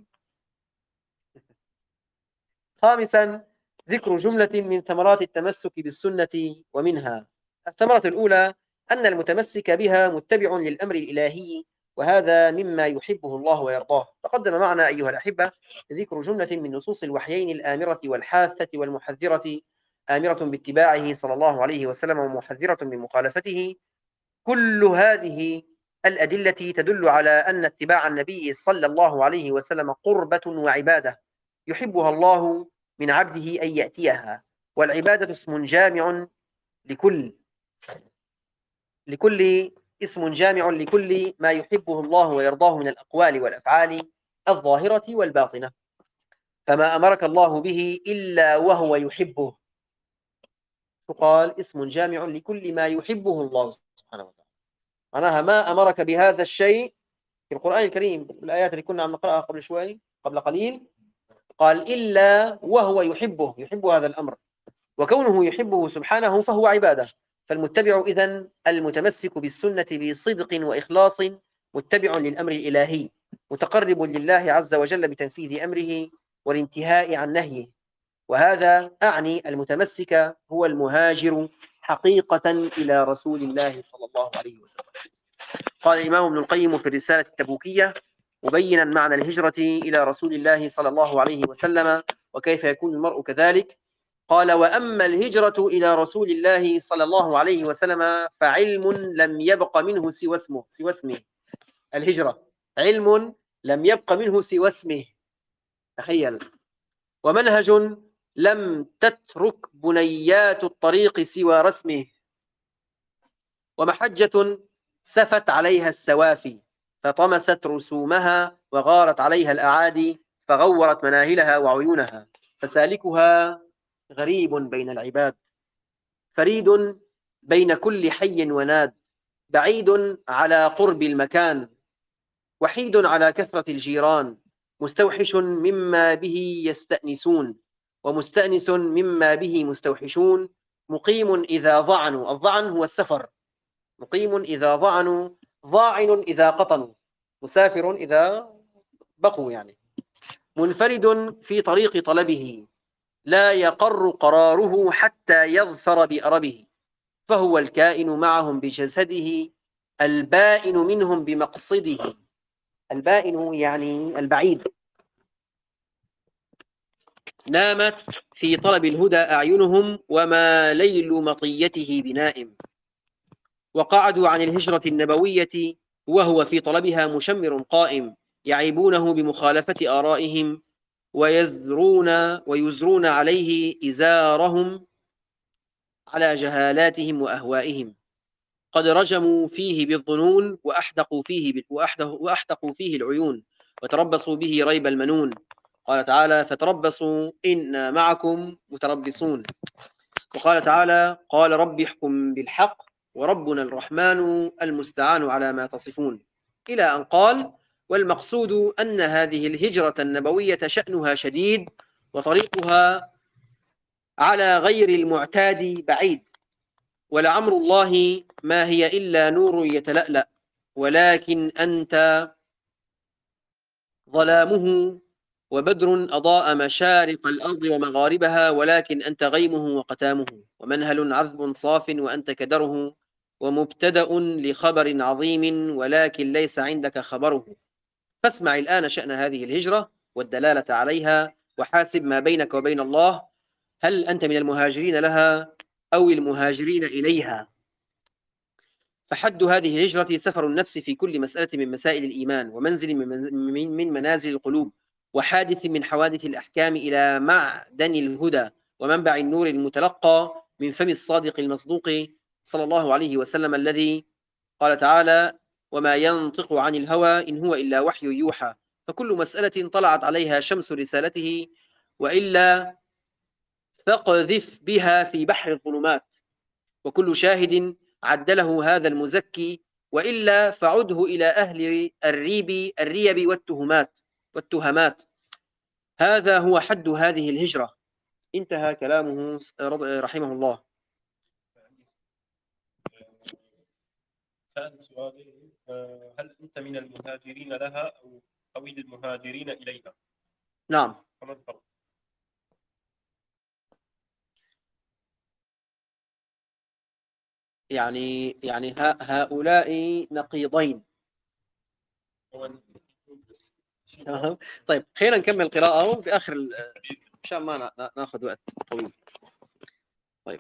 خامسا ذكر جملة من ثمرات التمسك بالسنة، ومنها الثمرة الأولى أن المتمسك بها متبع للأمر الإلهي وهذا مما يحبه الله ويرضاه. تقدم معنا أيها الأحبة ذكر جملة من نصوص الوحيين الآمرة والحاثة والمحذرة، آمرة باتباعه صلى الله عليه وسلم ومحذرة من مخالفته. كل هذه الأدلة تدل على أن اتباع النبي صلى الله عليه وسلم قربة وعبادة يحبها الله من عبده أن يأتيها. والعبادة اسم جامع لكل لكل اسم جامع لكل ما يحبه الله ويرضاه من الأقوال والأفعال الظاهرة والباطنة، فما أمرك الله به إلا وهو يحبه، فقال اسم جامع لكل ما يحبه الله سبحانه وتعالى. معناها ما أمرك بهذا الشيء في القرآن الكريم الآيات اللي كنا عم نقرأها قبل شوي قبل قليل، قال إلا وهو يحبه، يحب هذا الأمر، وكونه يحبه سبحانه فهو عبادة. فالمتبع إذن المتمسك بالسنة بصدق وإخلاص متبع للأمر الإلهي، متقرب لله عز وجل بتنفيذ أمره والانتهاء عن نهيه. وهذا أعني المتمسك هو المهاجر حقيقة إلى رسول الله صلى الله عليه وسلم. قال الإمام ابن القيم في الرسالة التبوكية مبينا معنى الهجرة إلى رسول الله صلى الله عليه وسلم وكيف يكون المرء كذلك، قال: وأما الهجرة إلى رسول الله صلى الله عليه وسلم فعلم لم يبق منه سوى اسمه سوى اسمه الهجرة علم لم يبق منه سوى اسمه، تخيل، ومنهج لم تترك بنيات الطريق سوى رسمه، ومحجة سفت عليها السوافي فطمست رسومها وغارت عليها الأعادي فغورت مناهلها وعيونها، فسالكها غريب بين العباد، فريد بين كل حي وناد، بعيد على قرب المكان، وحيد على كثرة الجيران، مستوحش مما به يستأنسون، ومستأنس مما به مستوحشون، مقيم إذا ضعنوا، الضعن هو السفر، مقيم إذا ضعنوا، ضاعن إذا قطنوا، مسافر إذا بقوا يعني، منفرد في طريق طلبه، لا يقر قراره حتى يظفر بأربه، فهو الكائن معهم بجسده، البائن منهم بمقصده، البائن يعني البعيد. نامت في طلب الهدى أعينهم وما ليل مطيته بنائم، وقعدوا عن الهجرة النبوية وهو في طلبها مشمر قائم، يعيبونه بمخالفة آرائهم ويزرون ويزرون عليه إزارهم على جهالاتهم وأهوائهم، قد رجموا فيه بالظنون وأحدقوا فيه وأحدقوا فيه العيون وتربصوا به ريب المنون. قال تعالى: فتربصوا إنا معكم متربصون. وقال تعالى: قال رب احكم بالحق وربنا الرحمن المستعان على ما تصفون، إلى أن قال: والمقصود أن هذه الهجرة النبوية شأنها شديد وطريقها على غير المعتاد بعيد، ولعمر الله ما هي إلا نور يتلألأ، ولكن أنت ظلامه، وبدر أضاء مشارق الأرض ومغاربها، ولكن أنت غيمه وقتامه، ومنهل عذب صاف وأنت كدره، ومبتدأ لخبر عظيم ولكن ليس عندك خبره. فاسمع الآن شأن هذه الهجرة والدلالة عليها، وحاسب ما بينك وبين الله، هل أنت من المهاجرين لها أو المهاجرين إليها؟ فحد هذه الهجرة سفر النفس في كل مسألة من مسائل الإيمان، ومنزل من منازل القلوب، وحادث من حوادث الأحكام، إلى معدن الهدى ومنبع النور المتلقى من فم الصادق المصدوق صلى الله عليه وسلم، الذي قال تعالى: وما ينطق عن الهوى إن هو إلا وحي يوحى. فكل مسألة طلعت عليها شمس رسالته، وإلا فاقذف بها في بحر الظلمات، وكل شاهد عدله هذا المزكي، وإلا فعده إلى أهل الريب الريب والتهمات والتهمات. هذا هو حد هذه الهجرة. انتهى كلامه رحمه الله. سأل سؤالي: هل أنت من المهاجرين لها أو أو المهاجرين إليها؟ نعم. فما الفرق؟ يعني يعني هؤلاء نقيضين. طيب خلينا نكمل قراءة بآخر عشان ما ناخذ وقت طويل. طيب،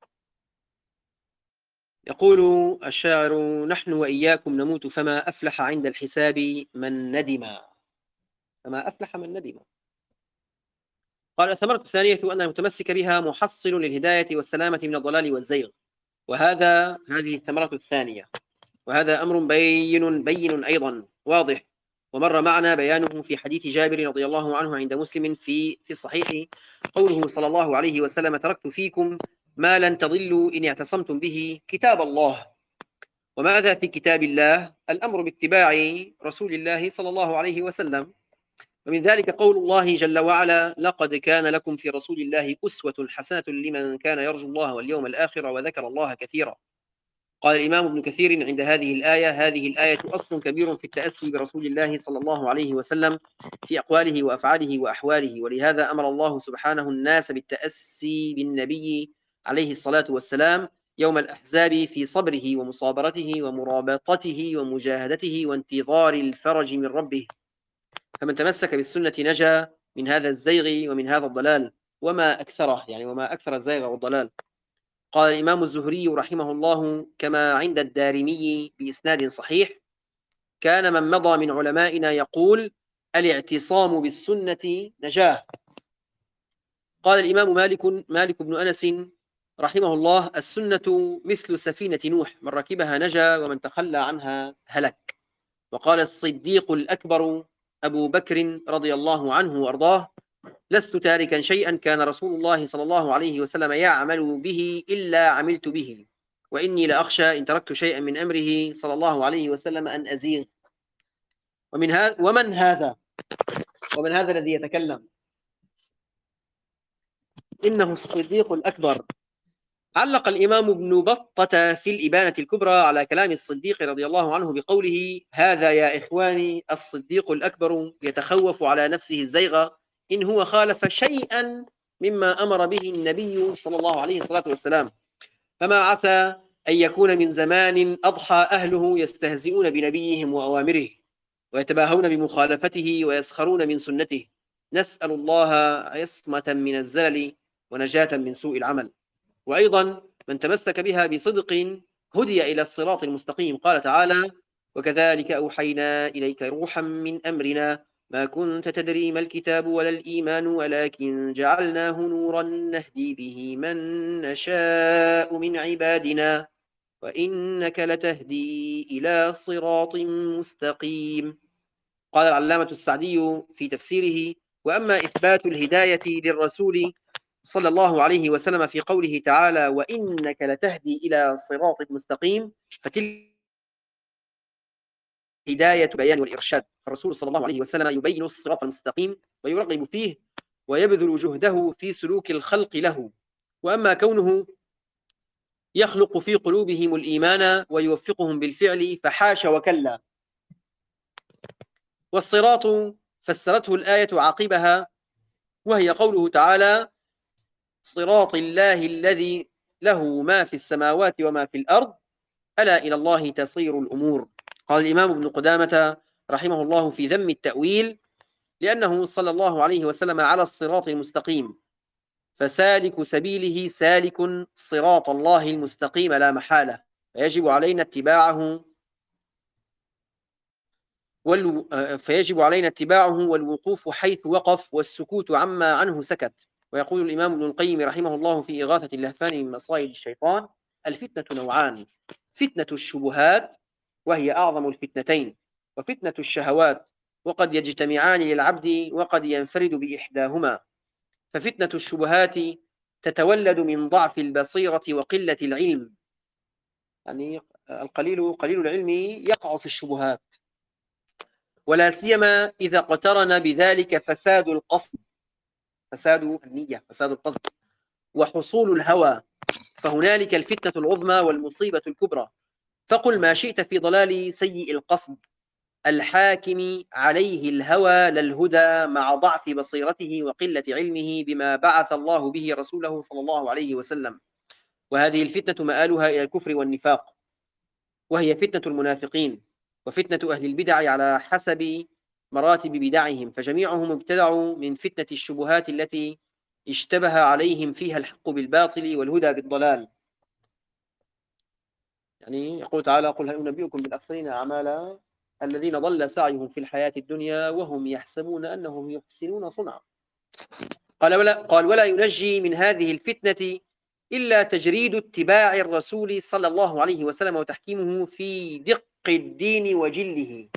يقول الشاعر: نحن وإياكم نموت فما أفلح عند الحساب من ندم، فما أفلح من ندم. قال الثمرة الثانية أن المتمسك بها محصل للهداية والسلامة من الضلال والزيغ، وهذا هذه الثمرة الثانية، وهذا أمر بين بين أيضا واضح، ومر معنا بيانه في حديث جابر رضي الله عنه عند مسلم في في الصحيح، قوله صلى الله عليه وسلم: تركت فيكم ما لن تضلوا إن اعتصمتم به كتاب الله. وماذا في كتاب الله؟ الأمر باتباع رسول الله صلى الله عليه وسلم. ومن ذلك قول الله جل وعلا: لقد كان لكم في رسول الله أسوة حسنة لمن كان يرجو الله واليوم الآخر وذكر الله كثيرا. قال الإمام ابن كثير عند هذه الآية: هذه الآية أصل كبير في التأسي برسول الله صلى الله عليه وسلم في أقواله وأفعاله وأحواله، ولهذا أمر الله سبحانه الناس بالتأسي بالنبي عليه الصلاة والسلام يوم الأحزاب في صبره ومصابرته ومرابطته ومجاهدته وانتظار الفرج من ربه. فمن تمسك بالسنة نجا من هذا الزيغ ومن هذا الضلال، وما أكثره، يعني وما أكثر الزيغ والضلال. قال الإمام الزهري رحمه الله كما عند الدارمي بإسناد صحيح: كان من مضى من علمائنا يقول: الاعتصام بالسنة نجاه. قال الإمام مالك مالك بن أنس رحمه الله: السنة مثل سفينة نوح، من ركبها نجا ومن تخلى عنها هلك. وقال الصديق الأكبر أبو بكر رضي الله عنه وأرضاه: لست تاركا شيئا كان رسول الله صلى الله عليه وسلم يعمل به إلا عملت به، وإني لأخشى إن تركت شيئا من أمره صلى الله عليه وسلم أن أزيغ. ومن هذا ومن هذا ومن هذا الذي يتكلم؟ إنه الصديق الأكبر. علق الإمام ابن بطة في الإبانة الكبرى على كلام الصديق رضي الله عنه بقوله: هذا يا إخواني الصديق الأكبر يتخوف على نفسه الزيغ إن هو خالف شيئا مما أمر به النبي صلى الله عليه الصلاة والسلام، فما عسى أن يكون من زمان أضحى أهله يستهزئون بنبيهم وأوامره ويتباهون بمخالفته ويسخرون من سنته. نسأل الله عصمة من الزلل ونجاة من سوء العمل. وأيضا من تمسك بها بصدق هدي إلى الصراط المستقيم. قال تعالى: وكذلك أوحينا إليك روحا من أمرنا ما كنت تدري ما الكتاب ولا الإيمان ولكن جعلناه نورا نهدي به من نشاء من عبادنا وإنك لتهدي إلى صراط مستقيم. قال العلامة السعدي في تفسيره: وأما إثبات الهداية للرسول صلى الله عليه وسلم في قوله تعالى: وإنك لتهدي إلى صراط مستقيم، فتلك هداية بيان والإرشاد، فالرسول صلى الله عليه وسلم يبين الصراط المستقيم ويرغب فيه ويبذل جهده في سلوك الخلق له. وأما كونه يخلق في قلوبهم الإيمان ويوفقهم بالفعل فحاش وكلا. والصراط فسرته الآية عقبها، وهي قوله تعالى: صراط الله الذي له ما في السماوات وما في الأرض ألا إلى الله تصير الأمور. قال الإمام ابن قدامة رحمه الله في ذم التأويل: لأنه صلى الله عليه وسلم على الصراط المستقيم، فسالك سبيله سالك صراط الله المستقيم لا محالة، فيجب علينا اتباعه والو... فيجب علينا اتباعه والوقوف حيث وقف والسكوت عما عنه سكت. ويقول الإمام ابن القيم رحمه الله في إغاثة اللهفان من مصائد الشيطان: الفتنة نوعان: فتنة الشبهات وهي أعظم الفتنتين، وفتنة الشهوات، وقد يجتمعان للعبد وقد ينفرد بإحداهما. ففتنة الشبهات تتولد من ضعف البصيرة وقلة العلم، يعني القليل قليل العلم يقع في الشبهات، ولا سيما إذا اقترن بذلك فساد القصد، فساد النية، فساد القصد، وحصول الهوى، فهنالك الفتنة العظمى والمصيبة الكبرى. فقل ما شئت في ضلال سيء القصد الحاكم عليه الهوى لا الهدى، مع ضعف بصيرته وقلة علمه بما بعث الله به رسوله صلى الله عليه وسلم. وهذه الفتنة مآلها إلى الكفر والنفاق، وهي فتنة المنافقين وفتنة أهل البدع على حسب مراتب بدعهم، فجميعهم ابتدعوا من فتنة الشبهات التي اشتبه عليهم فيها الحق بالباطل والهدى بالضلال. يعني يقول تعالى: قل هل أنبئكم بالأخسرين أعمالا الذين ضل سعيهم في الحياة الدنيا وهم يحسبون أنهم يحسنون صنعا. قال ولا, قال ولا ينجي من هذه الفتنة إلا تجريد اتباع الرسول صلى الله عليه وسلم وتحكيمه في دق الدين وجله،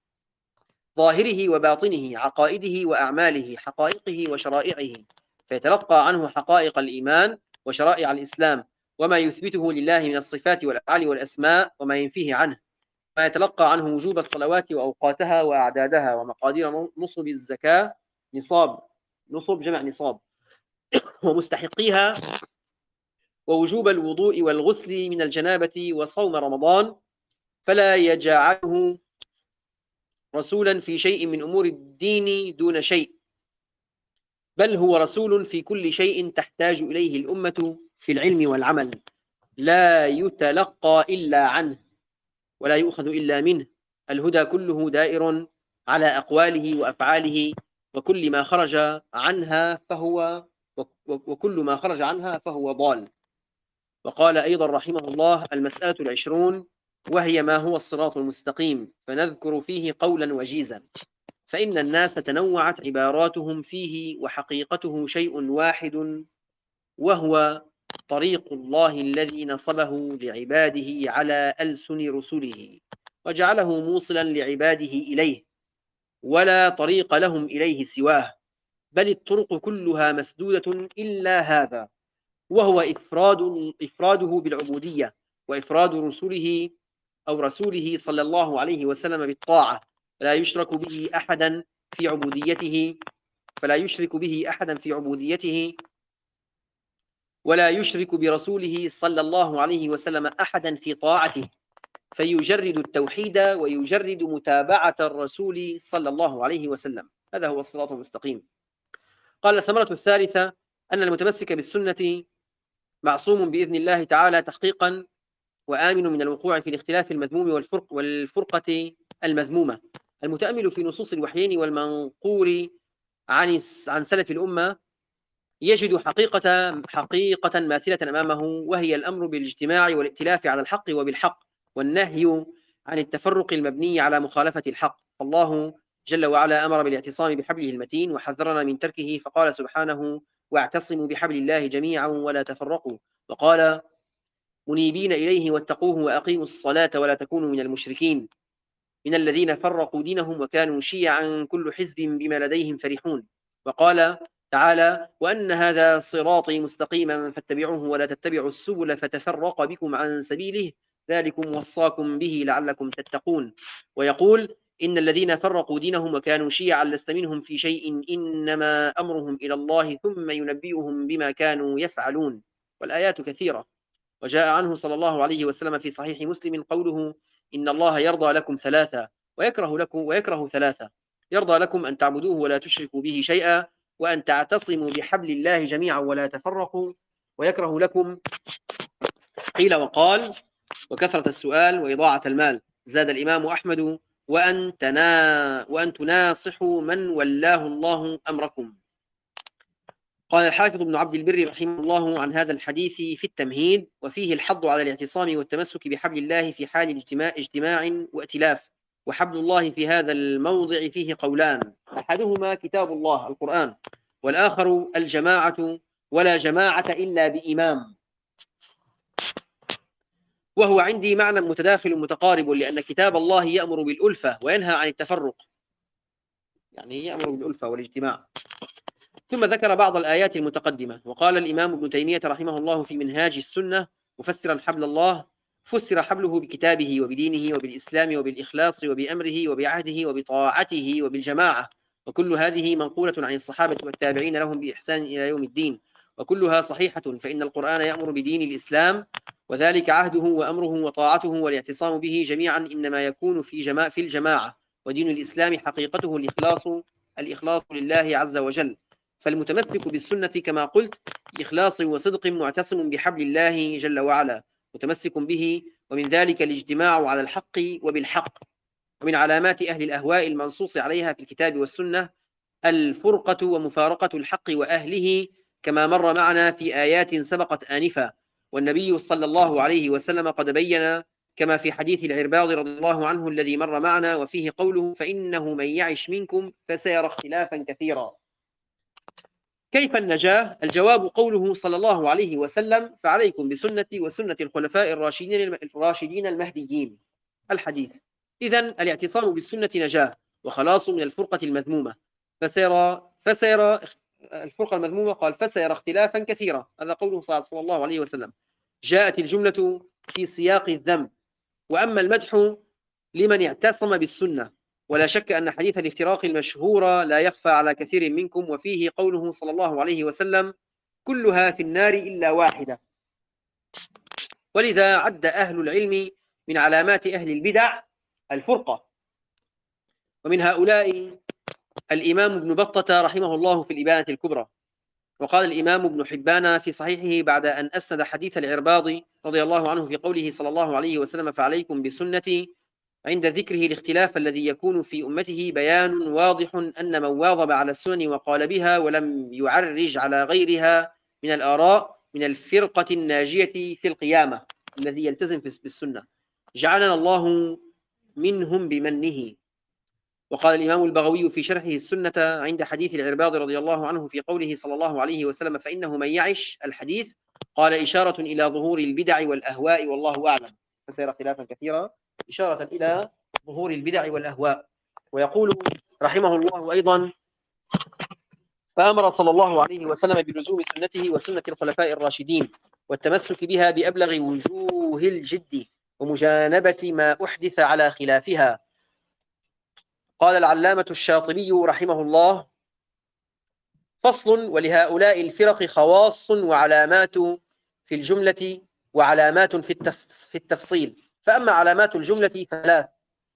ظاهره وباطنه، عقائده وأعماله، حقائقه وشرائعه، فيتلقى عنه حقائق الإيمان وشرائع الإسلام، وما يثبته لله من الصفات والأفعال والأسماء، وما ينفيه عنه، ما يتلقى عنه وجوب الصلوات وأوقاتها وأعدادها ومقادير نصب الزكاة، نصاب، نصب جمع نصاب، ومستحقيها، ووجوب الوضوء والغسل من الجنابة وصوم رمضان، فلا يجعله رسولا في شيء من أمور الدين دون شيء، بل هو رسول في كل شيء تحتاج إليه الأمة في العلم والعمل، لا يتلقى إلا عنه ولا يؤخذ إلا منه، الهدى كله دائر على أقواله وأفعاله، وكل ما خرج عنها فهو وكل ما خرج عنها فهو ضال. وقال أيضا رحمه الله: المسألة العشرون، وهي ما هو الصراط المستقيم، فنذكر فيه قولا وجيزا، فإن الناس تنوعت عباراتهم فيه، وحقيقته شيء واحد، وهو طريق الله الذي نصبه لعباده على ألسن رسله، وجعله موصلا لعباده إليه، ولا طريق لهم إليه سواه، بل الطرق كلها مسدودة إلا هذا، وهو إفراد إفراده بالعبودية، وإفراد رسله أو رسوله صلى الله عليه وسلم بالطاعة، فلا يشرك به أحدا في عبوديته فلا يشرك به أحدا في عبوديته ولا يشرك برسوله صلى الله عليه وسلم أحدا في طاعته، فيجرد التوحيد ويجرد متابعة الرسول صلى الله عليه وسلم. هذا هو الصراط المستقيم. قال: الثمرة الثالثة أن المتمسك بالسنة معصوم بإذن الله تعالى تحقيقا، وآمن من الوقوع في الاختلاف المذموم والفرق والفرقة المذمومة. المتأمل في نصوص الوحيين والمنقول عن عن سلف الأمة يجد حقيقة حقيقة ماثلة أمامه، وهي الأمر بالاجتماع والائتلاف على الحق وبالحق، والنهي عن التفرق المبني على مخالفة الحق. فالله جل وعلا أمر بالاعتصام بحبله المتين، وحذرنا من تركه، فقال سبحانه: واعتصموا بحبل الله جميعا ولا تفرقوا، وقال: منيبين إليه واتقوه وأقيموا الصلاة ولا تكونوا من المشركين من الذين فرقوا دينهم وكانوا شيعا كل حزب بما لديهم فرحون. وقال تعالى: وأن هذا صراطي مستقيما فاتبعوه ولا تتبعوا السبل فتفرق بكم عن سبيله ذلكم وصاكم به لعلكم تتقون. ويقول: إن الذين فرقوا دينهم وكانوا شيعا لست منهم في شيء إنما أمرهم إلى الله ثم ينبئهم بما كانوا يفعلون. والآيات كثيرة. وجاء عنه صلى الله عليه وسلم في صحيح مسلم قوله: إن الله يرضى لكم ثلاثة ويكره لكم ويكره ثلاثة: يرضى لكم أن تعبدوه ولا تشركوا به شيئا، وأن تعتصموا بحبل الله جميعا ولا تفرقوا، ويكره لكم قيل وقال وكثرة السؤال وإضاعة المال. زاد الإمام أحمد: وأن, تنا وأن تناصحوا من ولاه الله أمركم. قال الحافظ ابن عبد البر رحمه الله عن هذا الحديث في التمهيد: وفيه الحض على الاعتصام والتمسك بحبل الله في حال اجتماع, اجتماع وائتلاف. وحبل الله في هذا الموضع فيه قولان: أحدهما كتاب الله القرآن، والآخر الجماعة، ولا جماعة إلا بإمام. وهو عندي معنى متداخل متقارب، لأن كتاب الله يأمر بالألفة وينهى عن التفرق، يعني يأمر بالألفة والاجتماع. ثم ذكر بعض الآيات المتقدمة. وقال الإمام ابن تيمية رحمه الله في منهاج السنة مفسرا حبل الله: فسر حبله بكتابه وبدينه وبالإسلام وبالإخلاص وبأمره وبعهده وبطاعته وبالجماعة، وكل هذه منقولة عن الصحابة والتابعين لهم بإحسان إلى يوم الدين، وكلها صحيحة، فإن القرآن يأمر بدين الإسلام، وذلك عهده وأمره وطاعته والاعتصام به جميعا إنما يكون في جماعة في الجماعة. ودين الإسلام حقيقته الإخلاص الإخلاص لله عز وجل. فالمتمسك بالسنة كما قلت بإخلاص وصدق معتصم بحبل الله جل وعلا متمسك به، ومن ذلك الاجتماع على الحق وبالحق. ومن علامات أهل الأهواء المنصوص عليها في الكتاب والسنة الفرقة ومفارقة الحق وأهله، كما مر معنا في آيات سبقت آنفا. والنبي صلى الله عليه وسلم قد بين كما في حديث العرباض رضي الله عنه الذي مر معنا، وفيه قوله: فإنه من يعش منكم فسيرى اختلافا كثيرا. كيف النجاة؟ الجواب قوله صلى الله عليه وسلم: فعليكم بسنتي وسنة الخلفاء الراشدين الراشدين المهديين. الحديث. إذن الاعتصام بالسنة نجاة وخلاص من الفرقة المذمومة. فسيرى فسيرى الفرقة المذمومة قال فسيرى اختلافا كثيرا. هذا قوله صلى الله عليه وسلم. جاءت الجملة في سياق الذم، وأما المدح لمن اعتصم بالسنة. ولا شك أن حديث الافتراق المشهور لا يخفى على كثير منكم، وفيه قوله صلى الله عليه وسلم: كلها في النار إلا واحدة. ولذا عد أهل العلم من علامات أهل البدع الفرقة، ومن هؤلاء الإمام ابن بطة رحمه الله في الإبانة الكبرى. وقال الإمام ابن حبان في صحيحه بعد أن أسند حديث العرباض رضي الله عنه في قوله صلى الله عليه وسلم: فعليكم بسنتي، عند ذكره الاختلاف الذي يكون في أمته، بيان واضح أن من واظب على السنن وقال بها ولم يعرج على غيرها من الآراء من الفرقة الناجية في القيامة، الذي يلتزم بالسنة، جعلنا الله منهم بمنه. وقال الإمام البغوي في شرحه السنة عند حديث العرباض رضي الله عنه في قوله صلى الله عليه وسلم: فإنه من يعش الحديث، قال إشارة إلى ظهور البدع والأهواء والله أعلم. فسير خلافا كثيرا إشارة إلى ظهور البدع والأهواء. ويقول رحمه الله أيضا: فأمر صلى الله عليه وسلم بلزوم سنته وسنة الخلفاء الراشدين والتمسك بها بأبلغ وجوه الجد ومجانبة ما أحدث على خلافها. قال العلامة الشاطبي رحمه الله: فصل: ولهؤلاء الفرق خواص وعلامات في الجملة وعلامات في, التف... في التفصيل. فأما علامات الجملة فثلاث: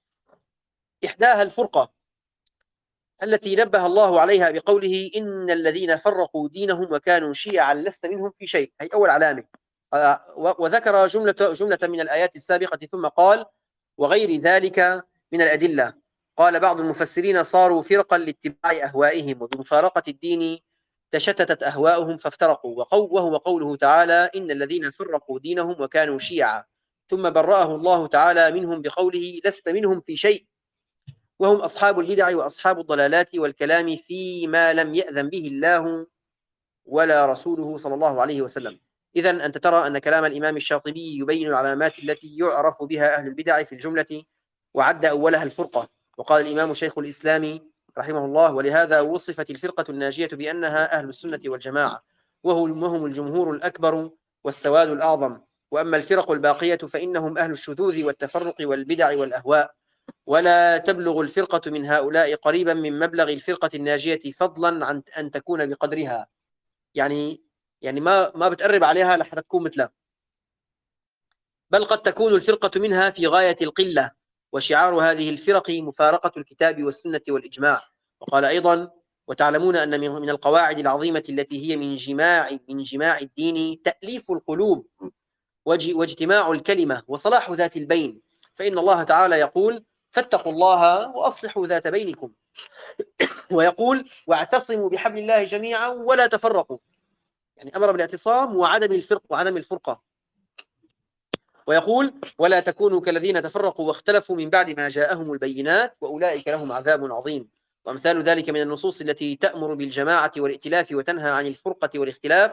إحداها الفرقة التي نبه الله عليها بقوله: إن الذين فرقوا دينهم وكانوا شيعا لست منهم في شيء. هي أول علامة. وذكر جملة, جملة من الآيات السابقة ثم قال: وغير ذلك من الأدلة. قال بعض المفسرين: صاروا فرقا لاتباع أهوائهم، وبمفارقة الدين تشتتت أهواؤهم فافترقوا. وهو قوله تعالى: إن الذين فرقوا دينهم وكانوا شيعا، ثم برأه الله تعالى منهم بقوله: لست منهم في شيء، وهم أصحاب البدع وأصحاب الضلالات والكلام فيما لم يأذن به الله ولا رسوله صلى الله عليه وسلم. إذن أنت ترى أن كلام الإمام الشاطبي يبين العلامات التي يعرف بها أهل البدع في الجملة، وعد أولها الفرقة. وقال الإمام شيخ الإسلام رحمه الله: ولهذا وصفت الفرقة الناجية بأنها أهل السنة والجماعة، وهم الجمهور الأكبر والسواد الأعظم. وأما الفرق الباقية فإنهم أهل الشذوذ والتفرق والبدع والأهواء، ولا تبلغ الفرقة من هؤلاء قريبا من مبلغ الفرقة الناجية، فضلا عن أن تكون بقدرها. يعني يعني ما ما بتقرب عليها لحتى تكون مثلها، بل قد تكون الفرقة منها في غاية القلة. وشعار هذه الفرق مفارقة الكتاب والسنة والإجماع. وقال أيضا: وتعلمون أن من القواعد العظيمة التي هي من جماع من جماع الدين تأليف القلوب واجتماع الكلمة وصلاح ذات البين، فإن الله تعالى يقول: فاتقوا الله وأصلحوا ذات بينكم. ويقول: واعتصموا بحبل الله جميعا ولا تفرقوا. يعني أمر بالاعتصام وعدم الفرق وعدم الفرقة. ويقول: ولا تكونوا كالذين تفرقوا واختلفوا من بعد ما جاءهم البينات وأولئك لهم عذاب عظيم. وأمثال ذلك من النصوص التي تأمر بالجماعة والائتلاف وتنهى عن الفرقة والاختلاف.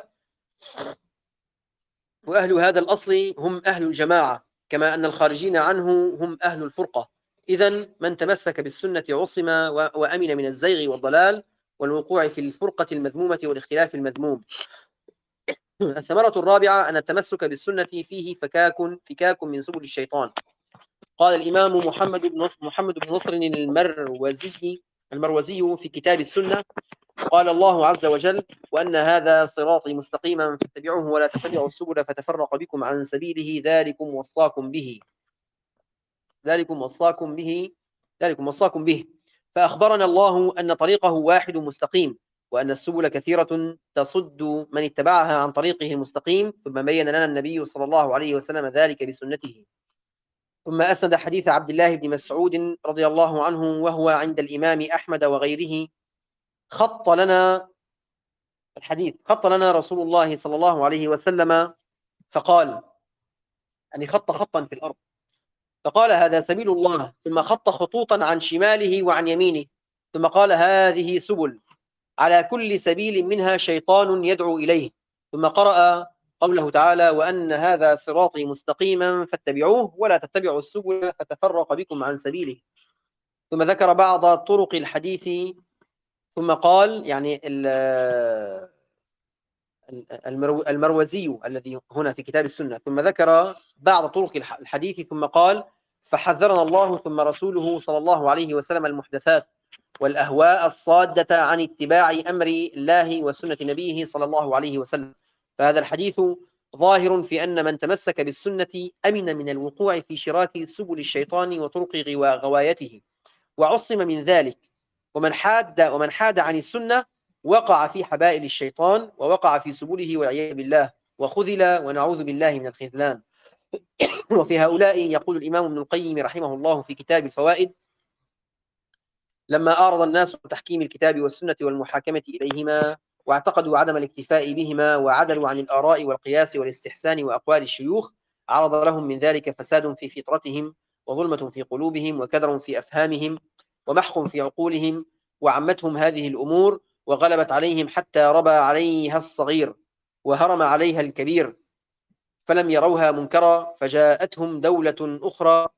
وأهل هذا الأصل هم أهل الجماعة، كما أن الخارجين عنه هم أهل الفرقة. إذن من تمسك بالسنة عصم وأمن من الزيغ والضلال والوقوع في الفرقة المذمومة والاختلاف المذموم. الثمرة الرابعة أن التمسك بالسنة فيه فكاك فكاك من سبل الشيطان. قال الإمام محمد بن نصر محمد بن نصر المروزي المروزي في كتاب السنة: قال الله عز وجل: وأن هذا صراطي مستقيما فاتبعوه ولا تتبعوا السبل فتفرق بكم عن سبيله ذلكم وصاكم به ذلكم وصاكم به ذلكم وصاكم به فأخبرنا الله أن طريقه واحد مستقيم، وأن السبل كثيرة تصد من اتبعها عن طريقه المستقيم. ثم بين لنا النبي صلى الله عليه وسلم ذلك بسنته. ثم أسند حديث عبد الله بن مسعود رضي الله عنه وهو عند الإمام أحمد وغيره: خط لنا الحديث خط لنا رسول الله صلى الله عليه وسلم فقال، يعني خط خطا في الأرض، فقال: هذا سبيل الله. ثم خط خطوطا عن شماله وعن يمينه، ثم قال: هذه سبل. على كل سبيل منها شيطان يدعو إليه. ثم قرأ قوله تعالى: وأن هذا صراطي مستقيما فاتبعوه ولا تتبعوا السبل فتفرق بكم عن سبيله. ثم ذكر بعض طرق الحديث، ثم قال يعني المروزي الذي هنا في كتاب السنة، ثم ذكر بعض طرق الحديث ثم قال: فحذرنا الله ثم رسوله صلى الله عليه وسلم المحدثات والأهواء الصادة عن اتباع أمر الله وسنة نبيه صلى الله عليه وسلم. فهذا الحديث ظاهر في أن من تمسك بالسنة أمن من الوقوع في شراك سبل الشيطان وطرق غوايته وعصم من ذلك، ومن حاد ومن حاد عن السنة وقع في حبائل الشيطان ووقع في سبله والعياذ بالله وخذل، ونعوذ بالله من الخذلان. وفي هؤلاء يقول الإمام ابن القيم رحمه الله في كتاب الفوائد: لما أعرض الناس عن تحكيم الكتاب والسنة والمحاكمة إليهما واعتقدوا عدم الاكتفاء بهما وعدلوا عن الآراء والقياس والاستحسان وأقوال الشيوخ، عرض لهم من ذلك فساد في فطرتهم وظلمة في قلوبهم وكدر في أفهامهم ومحق في عقولهم، وعمتهم هذه الأمور وغلبت عليهم حتى ربى عليها الصغير وهرم عليها الكبير، فلم يروها منكرا، فجاءتهم دولة أخرى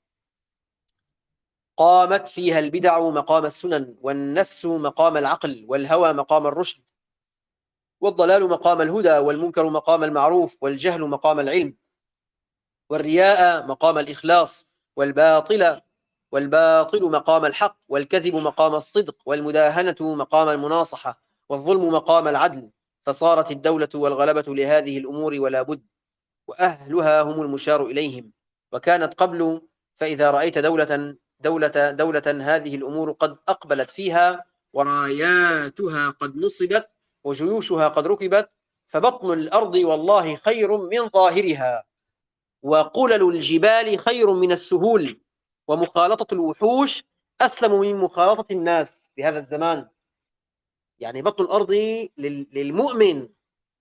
قامت فيها البدع مقام السنن، والنفس مقام العقل، والهوى مقام الرشد، والضلال مقام الهدى، والمنكر مقام المعروف، والجهل مقام العلم، والرياء مقام الإخلاص، والباطل والباطل مقام الحق، والكذب مقام الصدق، والمداهنة مقام المناصحة، والظلم مقام العدل، فصارت الدولة والغلبة لهذه الأمور ولا بد، وأهلها هم المشار إليهم. وكانت قبل، فإذا رأيت دولة دولة دولة هذه الأمور قد أقبلت فيها وراياتها قد نصبت وجيوشها قد ركبت، فبطن الأرض والله خير من ظاهرها، وقلل الجبال خير من السهول، ومخالطة الوحوش أسلم من مخالطة الناس في هذا الزمان. يعني بطن الأرض للمؤمن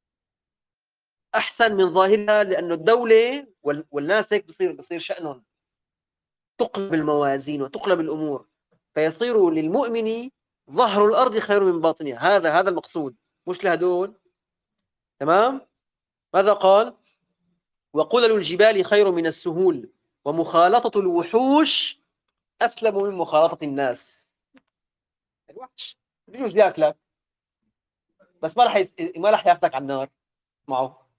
أحسن من ظاهرها، لأنه الدولة والناس هيك بصير بصير شأنهم، تقلب الموازين وتقلب الأمور، فيصير للمؤمن ظهر الأرض خير من باطنها. هذا هذا المقصود، مش لهدول. تمام. ماذا قال؟ وقلل الجبال خير من السهول، ومخالطة الوحوش أسلم من مخالطة الناس. الوحش بيجوز ياكلك بس ما راح ما راح ياخذك على النار معه.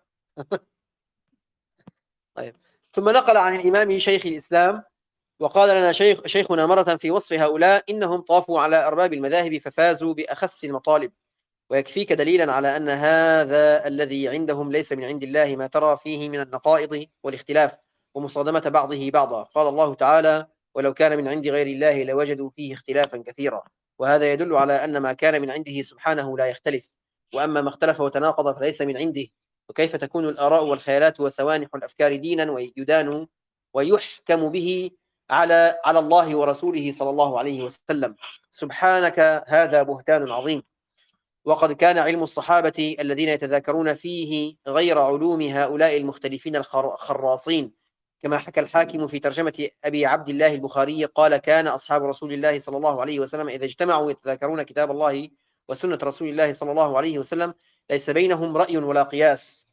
طيب. ثم نقل عن الإمام شيخ الإسلام وقال لنا شيخ شيخنا مرة في وصف هؤلاء: إنهم طافوا على أرباب المذاهب ففازوا بأخس المطالب، ويكفيك دليلا على أن هذا الذي عندهم ليس من عند الله ما ترى فيه من النقائض والاختلاف ومصادمة بعضه بعضا. قال الله تعالى: ولو كان من عند غير الله لوجدوا فيه اختلافا كثيرا. وهذا يدل على أن ما كان من عنده سبحانه لا يختلف، وأما ما اختلف وتناقض فليس من عنده. وكيف تكون الآراء والخيالات وسوانح الأفكار دينا ويدان ويحكم به على على الله ورسوله صلى الله عليه وسلم؟ سبحانك، هذا بهتان عظيم. وقد كان علم الصحابة الذين يتذاكرون فيه غير علوم هؤلاء المختلفين الخراصين، كما حكى الحاكم في ترجمة أبي عبد الله البخاري قال: كان أصحاب رسول الله صلى الله عليه وسلم إذا اجتمعوا يتذاكرون كتاب الله وسنة رسول الله صلى الله عليه وسلم ليس بينهم رأي ولا قياس،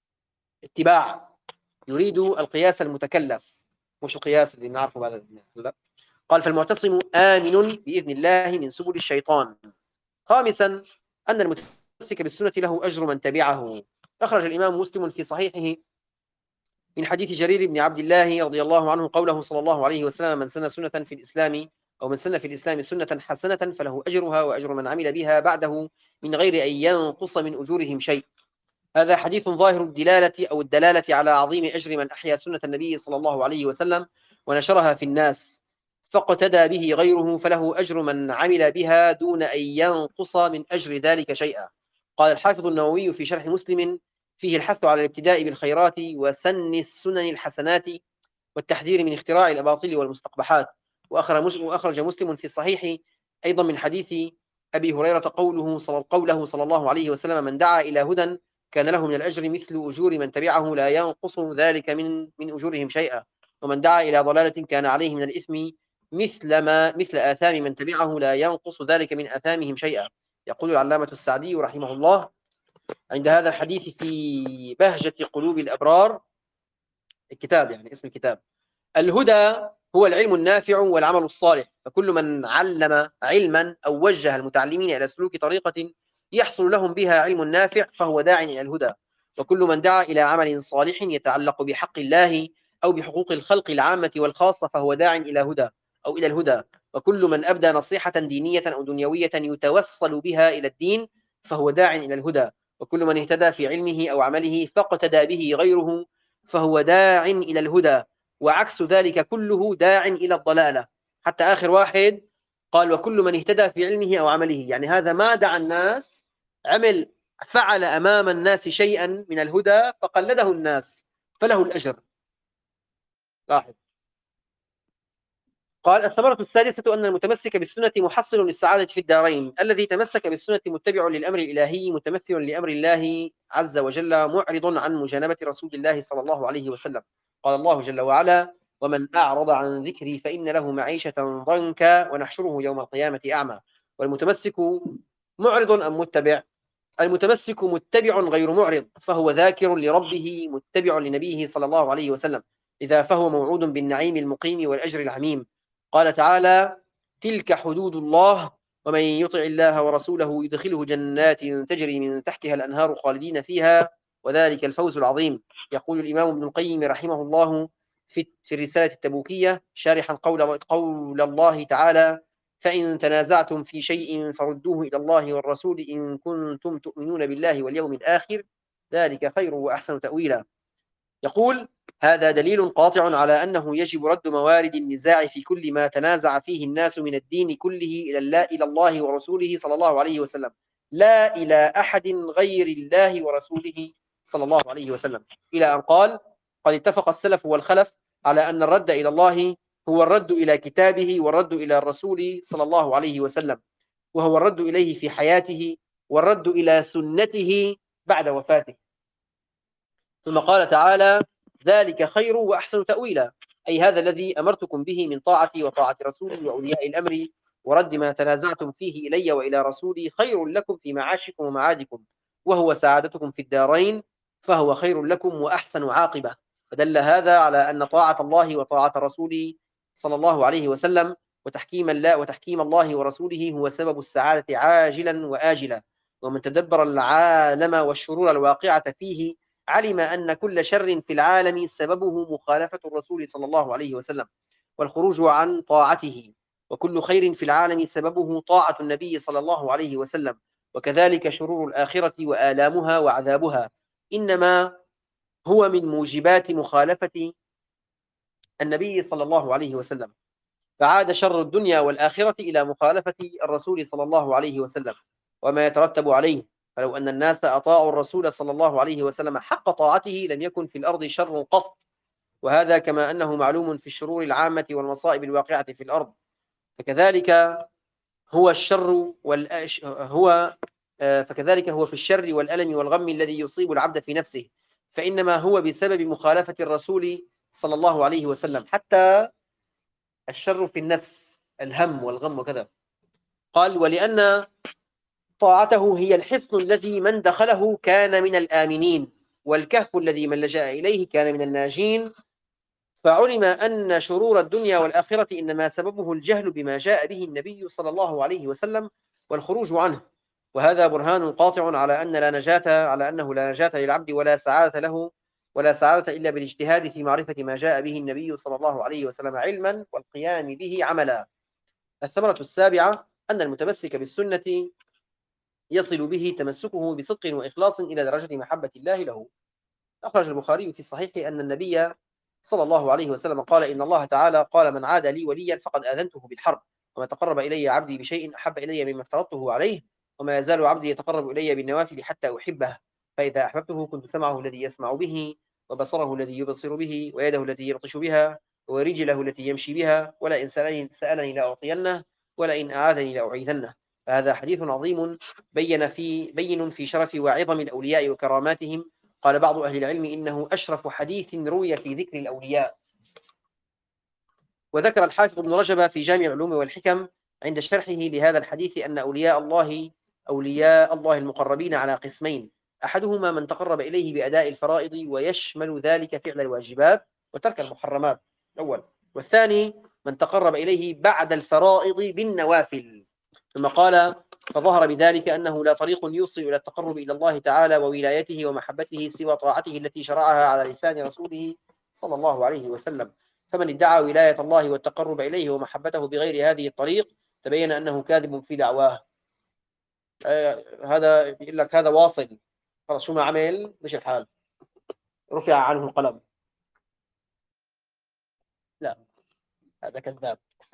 اتباع، يريد القياس المتكلف مش القياس اللي نعرفه بعد. لا. قال: فالمعتصم آمن بإذن الله من سبل الشيطان. خامسا، أن المتمسك بالسنة له أجر من تبعه. أخرج الإمام مسلم في صحيحه من حديث جرير بن عبد الله رضي الله عنه قوله صلى الله عليه وسلم: من سن سنة في الإسلام أو من سن في الإسلام سنة حسنة فله أجرها وأجر من عمل بها بعده من غير أن ينقص من أجورهم شيء. هذا حديث ظاهر الدلالة أو الدلالة على عظيم أجر من أحيا سنة النبي صلى الله عليه وسلم ونشرها في الناس فاقتدى به غيره، فله أجر من عمل بها دون أن ينقص من أجر ذلك شيئا. قال الحافظ النووي في شرح مسلم: فيه الحث على الابتداء بالخيرات وسن السنن الحسنات والتحذير من اختراع الأباطيل والمستقبحات. وأخرج مسلم في الصحيح أيضا من حديث أبي هريرة قوله صلى, قوله صلى الله عليه وسلم: من دعا إلى هدى كان له من الأجر مثل أجور من تبعه لا ينقص ذلك من من أجورهم شيئا، ومن دعا إلى ضلالة كان عليه من الإثم مثل ما مثل آثام من تبعه لا ينقص ذلك من آثامهم شيئا. يقول العلامة السعدي رحمه الله عند هذا الحديث في بهجة قلوب الأبرار، الكتاب يعني اسم الكتاب: الهدى هو العلم النافع والعمل الصالح، فكل من علم علما أو وجه المتعلمين إلى سلوك طريقة يحصل لهم بها علم نافع فهو داع إلى الهدى، وكل من دعا إلى عمل صالح يتعلق بحق الله أو بحقوق الخلق العامة والخاصة فهو داع إلى هدى أو إلى الهدى، وكل من أبدى نصيحة دينية أو دنيوية يتوصل بها إلى الدين فهو داع إلى الهدى، وكل من اهتدى في علمه أو عمله فاقتدى به غيره فهو داع إلى الهدى، وعكس ذلك كله داع إلى الضلالة. حتى آخر واحد قال: وكل من اهتدى في علمه أو عمله، يعني هذا ما دعا الناس، عمل فعل أمام الناس شيئا من الهدى فقلده الناس فله الأجر. لاحظ. قال: الثمرة السادسة أن المتمسك بالسنة محصل للسعادة في الدارين. الذي تمسك بالسنة متبع للأمر الإلهي متمثل لأمر الله عز وجل معرض عن مجانبة رسول الله صلى الله عليه وسلم. قال الله جل وعلا: ومن أعرض عن ذكري فإن له معيشة ضنكا ونحشره يوم القيامة أعمى. والمتمسك معرض أم متبع؟ المتمسك متبع غير معرض، فهو ذاكر لربه متبع لنبيه صلى الله عليه وسلم، إذا فهو موعود بالنعيم المقيم والأجر العميم. قال تعالى: تلك حدود الله ومن يطع الله ورسوله يدخله جنات تجري من تحتها الأنهار خالدين فيها وذلك الفوز العظيم. يقول الإمام ابن القيم رحمه الله في في الرسالة التبوكية شارحا قول, قول الله تعالى: فإن تنازعتم في شيء فردوه إلى الله والرسول إن كنتم تؤمنون بالله واليوم الآخر ذلك خير وأحسن تأويلا. يقول: هذا دليل قاطع على أنه يجب رد موارد النزاع في كل ما تنازع فيه الناس من الدين كله إلى إلى الله ورسوله صلى الله عليه وسلم، لا إلى أحد غير الله ورسوله صلى الله عليه وسلم، إلى أن قال: قد اتفق السلف والخلف على أن الرد إلى الله هو الرد إلى كتابه والرد إلى الرسول صلى الله عليه وسلم، وهو الرد إليه في حياته والرد إلى سنته بعد وفاته. ثم قال تعالى: ذلك خير وأحسن تأويلا، أي هذا الذي أمرتكم به من طاعتي وطاعة رسولي وأولياء الأمر ورد ما تنازعتم فيه إلي وإلى رسولي خير لكم في معاشكم ومعادكم، وهو سعادتكم في الدارين، فهو خير لكم وأحسن عاقبة. فدل هذا على أن طاعة الله وطاعة رسوله صلى الله عليه وسلم وتحكيم الله وتحكيم الله ورسوله هو سبب السعادة عاجلا وآجلا. ومن تدبر العالم والشرور الواقعة فيه علم أن كل شر في العالم سببه مخالفة الرسول صلى الله عليه وسلم والخروج عن طاعته، وكل خير في العالم سببه طاعة النبي صلى الله عليه وسلم، وكذلك شرور الآخرة وآلامها وعذابها إنما هو من موجبات مخالفة النبي صلى الله عليه وسلم، فعاد شر الدنيا والآخرة إلى مخالفة الرسول صلى الله عليه وسلم وما يترتب عليه. فلو أن الناس أطاعوا الرسول صلى الله عليه وسلم حق طاعته لم يكن في الأرض شر قط، وهذا كما أنه معلوم في الشرور العامة والمصائب الواقعة في الأرض، فكذلك هو الشر والأش... هو فكذلك هو في الشر والألم والغم الذي يصيب العبد في نفسه، فإنما هو بسبب مخالفة الرسول صلى الله عليه وسلم، حتى الشر في النفس الهم والغم وكذا. قال: ولأن طاعته هي الحصن الذي من دخله كان من الآمنين، والكهف الذي من لجأ إليه كان من الناجين، فعلم أن شرور الدنيا والآخرة إنما سببه الجهل بما جاء به النبي صلى الله عليه وسلم والخروج عنه، وهذا برهان قاطع على أن لا نجاة على أنه لا نجاة للعبد ولا سعادة له ولا سعادة إلا بالاجتهاد في معرفة ما جاء به النبي صلى الله عليه وسلم علما والقيام به عملا. الثمرة السابعة أن المتمسك بالسنة يصل به تمسكه بصدق وإخلاص إلى درجة محبة الله له. أخرج البخاري في الصحيح أن النبي صلى الله عليه وسلم قال: إن الله تعالى قال: من عاد لي وليا فقد آذنته بالحرب، وما تقرب إلي عبدي بشيء أحب إلي مما افترضته عليه، وما يزال عبدي يتقرب إلي بالنوافل حتى أحبه، فإذا أحببته كنت سمعه الذي يسمع به وبصره الذي يبصر به ويده التي يبطش بها ورجله التي يمشي بها، ولئن سألني, سألني لأعطينه ولئن أعاذني لأعيذنه. فهذا حديث عظيم بين في بين في شرف وعظم الأولياء وكراماتهم. قال بعض أهل العلم إنه أشرف حديث روي في ذكر الأولياء. وذكر الحافظ ابن رجب في جامع العلوم والحكم عند شرحه لهذا الحديث أن أولياء الله أولياء الله المقربين على قسمين، أحدهما من تقرب إليه بأداء الفرائض ويشمل ذلك فعل الواجبات وترك المحرمات الأول، والثاني من تقرب إليه بعد الفرائض بالنوافل. ثم قال فظهر بذلك أنه لا طريق يوصل إلى التقرب إلى الله تعالى وولايته ومحبته سوى طاعته التي شرعها على لسان رسوله صلى الله عليه وسلم، فمن ادعى ولاية الله والتقرب إليه ومحبته بغير هذه الطريق تبين أنه كاذب في دعواه. آه هذا بيقول لك هذا واصل، خلاص شو ما عمل مش الحال، رفع عنه القلم. لا هذا كذاب.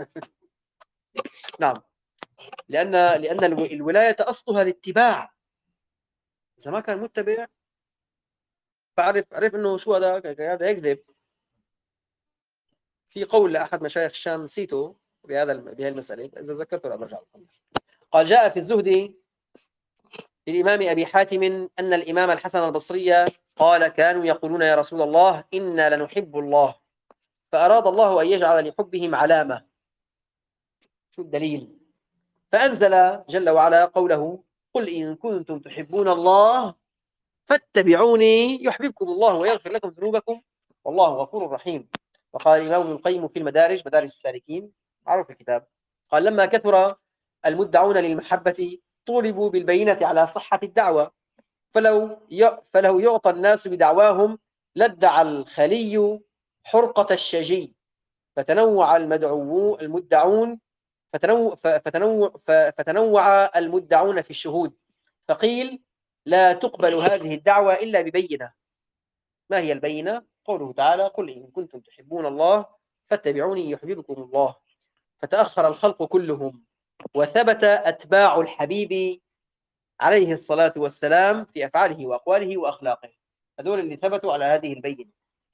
نعم، لأن لأن الولاية أصلها الاتباع، إذا ما كان متبع فعرف عرف إنه شو هذا هذا يكذب. في قول لأحد مشايخ الشام نسيته بهذا بهذه المسألة، إذا ذكرته لا برجع. قال جاء في الزهد للإمام أبي حاتم أن الإمام الحسن البصري قال كانوا يقولون يا رسول الله إنا لنحب الله، فأراد الله أن يجعل لحبهم علامة. شو الدليل؟ فأنزل جل وعلا قوله قل إن كنتم تحبون الله فاتبعوني يحببكم الله ويغفر لكم ذنوبكم والله غفور رحيم. وقال الإمام ابن القيم في المدارج مدارج السالكين معروف الكتاب، قال لما كثر المدعون للمحبة طولبوا بالبينة على صحة الدعوة، فلو فلو يعطى الناس بدعواهم لادعى الخلي حرقة الشجي، فتنوع المدعو المدعون فتنوع فتنوع فتنوع المدعون في الشهود، فقيل لا تقبل هذه الدعوة إلا ببينة. ما هي البينة؟ قوله تعالى قل إن كنتم تحبون الله فاتبعوني يحببكم الله، فتأخر الخلق كلهم وثبت أتباع الحبيب عليه الصلاة والسلام في أفعاله وأقواله وأخلاقه، هذول اللي ثبتوا على هذه البينة.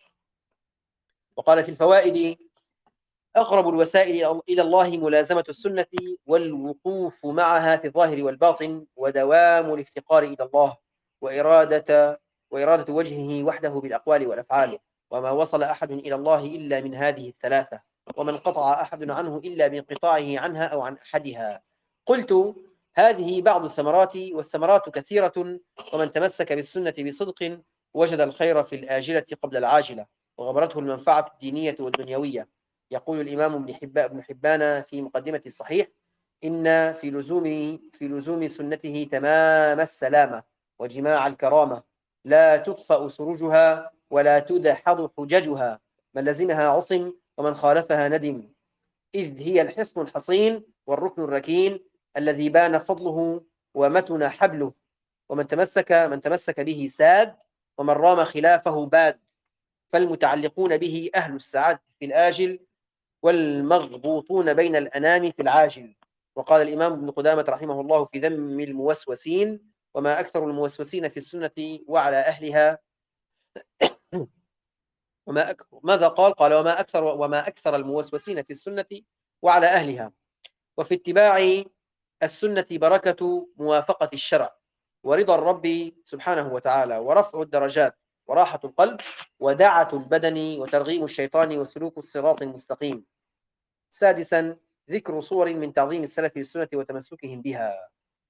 وقال في الفوائد أقرب الوسائل إلى الله ملازمة السنة والوقوف معها في الظاهر والباطن ودوام الافتقار إلى الله وإرادة وإرادة وجهه وحده بالأقوال والأفعال، وما وصل أحد إلى الله إلا من هذه الثلاثة، ومن قطع أحد عنه إلا بانقطاعه عنها أو عن أحدها. قلت هذه بعض الثمرات والثمرات كثيرة، ومن تمسك بالسنة بصدق وجد الخير في الآجلة قبل العاجلة وغبرته المنفعة الدينية والدنيوية. يقول الإمام ابن حبان ابن حبان في مقدمة الصحيح إن في لزوم في لزوم سنته تمام السلامة وجماع الكرامة، لا تطفأ سروجها ولا تدحض حججها، من لزمها عصم ومن خالفها ندم، إذ هي الحصن الحصين والركن الركين الذي بان فضله ومتن حبله، ومن تمسك من تمسك به ساد ومن رام خلافه باد، فالمتعلقون به أهل السعادة في الآجل والمغبوطون بين الأنام في العاجل. وقال الإمام ابن قدامة رحمه الله في ذم الموسوسين وما أكثر الموسوسين في السنة وعلى أهلها وما أك... ماذا قال؟ قال وما أكثر وما أكثر الموسوسين في السنة وعلى أهلها، وفي اتباع السنة بركة موافقة الشرع ورضا الرب سبحانه وتعالى ورفع الدرجات وراحة القلب ودعة البدن وترغيم الشيطان وسلوك الصراط المستقيم. سادسا ذكر صور من تعظيم السلف للسنة وتمسكهم بها.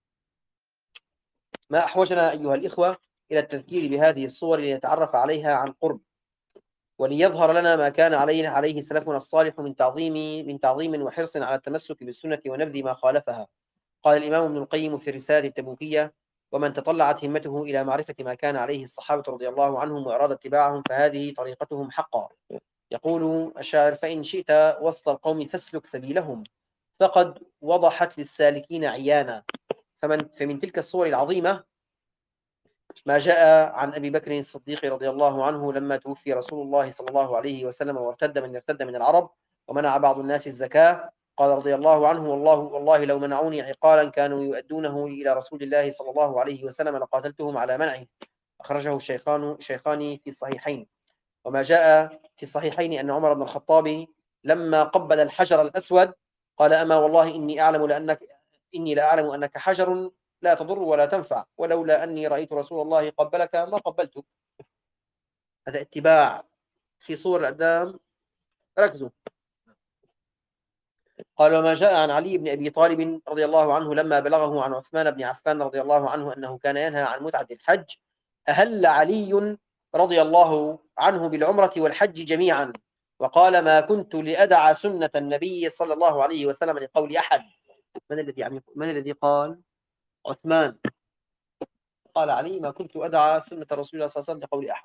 ما أحوجنا أيها الإخوة إلى التذكير بهذه الصور لنتعرف عليها عن قرب، وليظهر لنا ما كان عليه عليه سلفنا الصالح من تعظيم من تعظيم وحرص على التمسك بالسنة ونبذ ما خالفها. قال الإمام ابن القيم في الرسالة التبوكية ومن تطلعت همته إلى معرفة ما كان عليه الصحابة رضي الله عنهم وأراد اتباعهم فهذه طريقتهم حقا. يقول الشاعر فإن شئت وسط القوم فاسلك سبيلهم فقد وضحت للسالكين عيانا. فمن, فمن تلك الصور العظيمة ما جاء عن أبي بكر الصديق رضي الله عنه لما توفي رسول الله صلى الله عليه وسلم وارتد من ارتد من العرب ومنع بعض الناس الزكاة، قال رضي الله عنه والله, والله لو منعوني عقالا كانوا يؤدونه إلى رسول الله صلى الله عليه وسلم لقاتلتهم على منعه. أخرجه الشيخان الشيخان في الصحيحين. وما جاء في الصحيحين أن عمر بن الخطاب لما قبل الحجر الأسود قال أما والله إني أعلم لأنك إني لا أعلم أنك حجر لا تضر ولا تنفع ولولا أني رأيت رسول الله قبلك ما قبلتك. هذا اتباع في صور الأقدام. ركزوا. قال وما جاء عن علي بن أبي طالب رضي الله عنه لما بلغه عن عثمان بن عفان رضي الله عنه أنه كان ينهى عن متعة الحج أهل علي رضي الله عنه بالعمرة والحج جميعا وقال ما كنت لأدع سنة النبي صلى الله عليه وسلم لقول أحد. من الذي من الذي قال؟ عثمان. قال علي ما كنت أدع سنة رسول الله صلى الله عليه وسلم لقول أحد.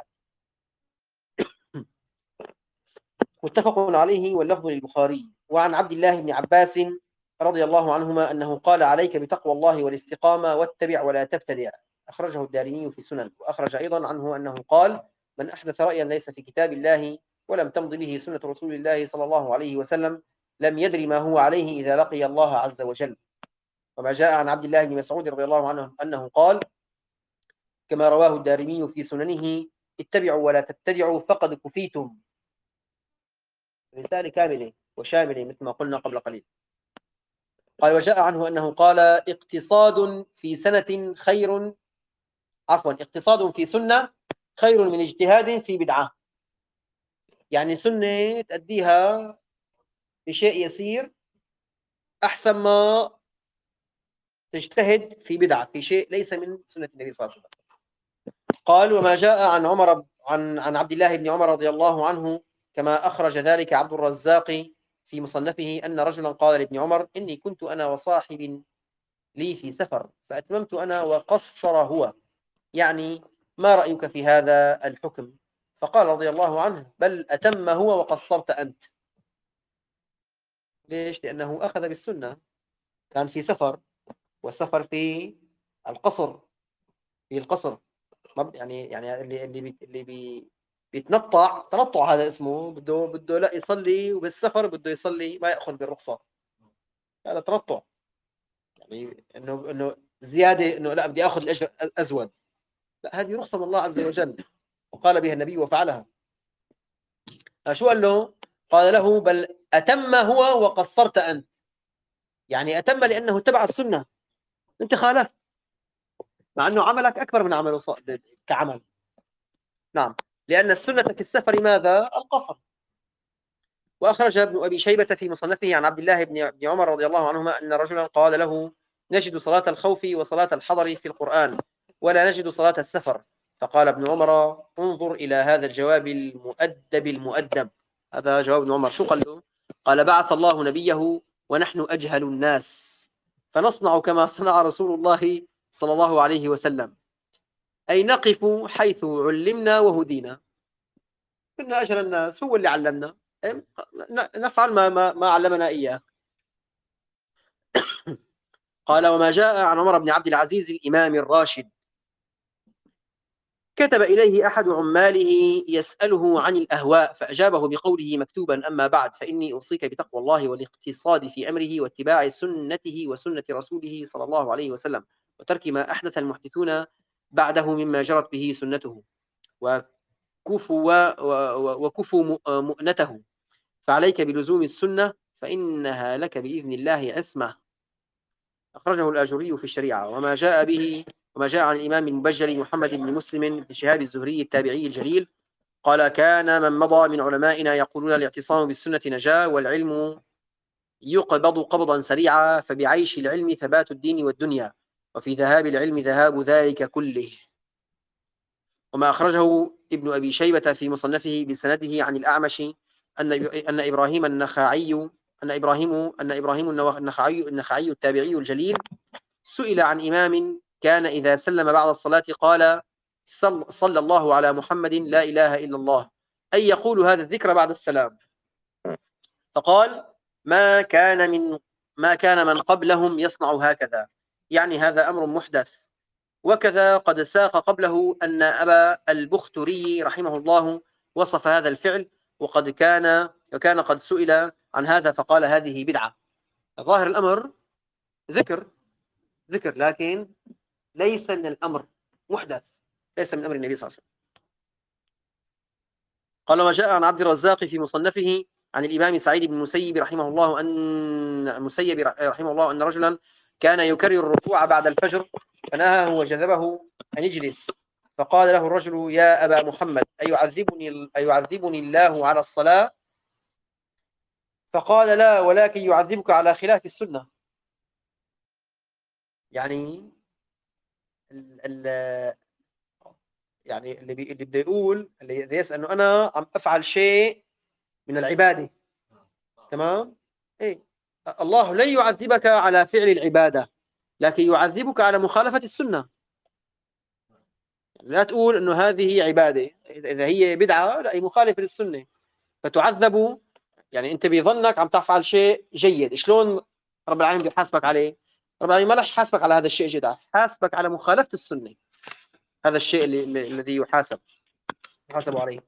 متفق عليه واللفظ للبخاري. وعن عبد الله بن عباس رضي الله عنهما أنه قال عليك بتقوى الله والاستقامة واتبع ولا تبتدع. أخرجه الدارمي في السنن. وأخرج أيضا عنه أنه قال من أحدث رأيا ليس في كتاب الله ولم تمض به سنة رسول الله صلى الله عليه وسلم لم يدري ما هو عليه إذا لقي الله عز وجل. وما جاء عن عبد الله بن مسعود رضي الله عنه أنه قال كما رواه الدارمي في سننه اتبعوا ولا تبتدعوا فقد كفيتم. رسالة كاملة وشاملة مثل ما قلنا قبل قليل. قال وجاء عنه أنه قال اقتصاد في سنة خير عفوا اقتصاد في سنة خير من اجتهاد في بدعة. يعني سنة تأديها بشيء يسير أحسن ما تجتهد في بدعة في شيء ليس من سنة النبي صلى الله عليه وسلم. قال وما جاء عن عمر عن عن عبد الله بن عمر رضي الله عنه كما أخرج ذلك عبد الرزاق في مصنفه أن رجلا قال لابن عمر إني كنت أنا وصاحب لي في سفر فأتممت أنا وقصر هو يعني ما رأيك في هذا الحكم؟ فقال رضي الله عنه بل أتم هو وقصرت أنت. ليش؟ لأنه أخذ بالسنة كان في سفر والسفر في القصر في القصر يعني يعني اللي اللي بي اللي بي بيتنطع تنطع هذا اسمه بده بده لا يصلي وبالسفر بده يصلي ما يأخذ بالرخصة هذا تنطع يعني انه انه زياده انه لا بدي اخذ الاجر ازود لا هذه رخصه من الله عز وجل وقال بها النبي وفعلها. شو قال له؟ قال له بل اتم هو وقصرت انت يعني اتم لانه اتبع السنه انت خالفت مع انه عملك اكبر من عمله كعمل. نعم لان السنه في السفر ماذا؟ القصر. واخرج ابن ابي شيبه في مصنفه عن عبد الله بن عمر رضي الله عنهما ان رجلا قال له نجد صلاه الخوف وصلاه الحضر في القران ولا نجد صلاه السفر فقال ابن عمر انظر الى هذا الجواب المؤدب المؤدب. هذا جواب ابن عمر. شو قال له؟ قال بعث الله نبيه ونحن اجهل الناس فنصنع كما صنع رسول الله صلى الله عليه وسلم اي نقف حيث علمنا وهدينا. كنا اجهل الناس هو اللي علمنا نفعل ما, ما, ما علمنا إياه. قال وما جاء عن عمر بن عبد العزيز الإمام الراشد كتب إليه أحد عماله يسأله عن الأهواء فأجابه بقوله مكتوبا أما بعد فإني أوصيك بتقوى الله والاقتصاد في أمره واتباع سنته وسنة رسوله صلى الله عليه وسلم وترك ما أحدث المحدثون بعده مما جرت به سنته وكفوا وكفوا مؤنته فعليك بلزوم السنة فإنها لك بإذن الله عصمة. أخرجه الآجري في الشريعة. وما جاء به وما جاء عن الإمام المبجل محمد بن مسلم بن شهاب الزهري التابعي الجليل قال كان من مضى من علمائنا يقولون الاعتصام بالسنة نجاة والعلم يقبض قبضا سريعا فبعيش العلم ثبات الدين والدنيا وفي ذهاب العلم ذهاب ذلك كله. وما أخرجه ابن أبي شيبة في مصنفه بسنده عن الأعمش أن أن إبراهيم النخعي أن إبراهيم أن إبراهيم النخعي النخعي التابعي الجليل سئل عن إمام كان إذا سلم بعد الصلاة قال صل صلى الله على محمد لا إله إلا الله أي يقول هذا الذكر بعد السلام فقال ما كان من ما كان من قبلهم يصنع هكذا يعني هذا أمر محدث. وكذا قد ساق قبله أن أبا البختري رحمه الله وصف هذا الفعل وقد كان وكان قد سئل عن هذا فقال هذه بدعة. ظاهر الأمر ذكر ذكر لكن ليس من الأمر محدث ليس من أمر النبي صلى الله عليه وسلم. قال ما جاء عن عبد الرزاق في مصنفه عن الإمام سعيد بن المسيب رحمه الله أن المسيب رحمه الله أن رجلا كان يكرر الركوع بعد الفجر فنهاه وجذبه أن يجلس فقال له الرجل يا أبا محمد أيعذبني, أيعذبني الله على الصلاة فقال لا، ولكن يعذبك على خلاف السنة. يعني ال ال يعني اللي بي اللي بده يقول، اللي بده يسأل إنه أنا عم أفعل شيء من العبادة، تمام؟ إيه، الله لن يعذبك على فعل العبادة، لكن يعذبك على مخالفة السنة. يعني لا تقول إنه هذه عبادة، إذا هي بدعة لا، هي مخالفة للسنة فتعذب. يعني أنت بظنك عم تفعل شيء جيد، شلون رب العالمين بده يحاسبك عليه؟ رب العالمين ما راح يحاسبك على هذا الشيء الجيد، يحاسبك على مخالفة السنة. هذا الشيء اللي الذي يحاسب يحاسب عليه.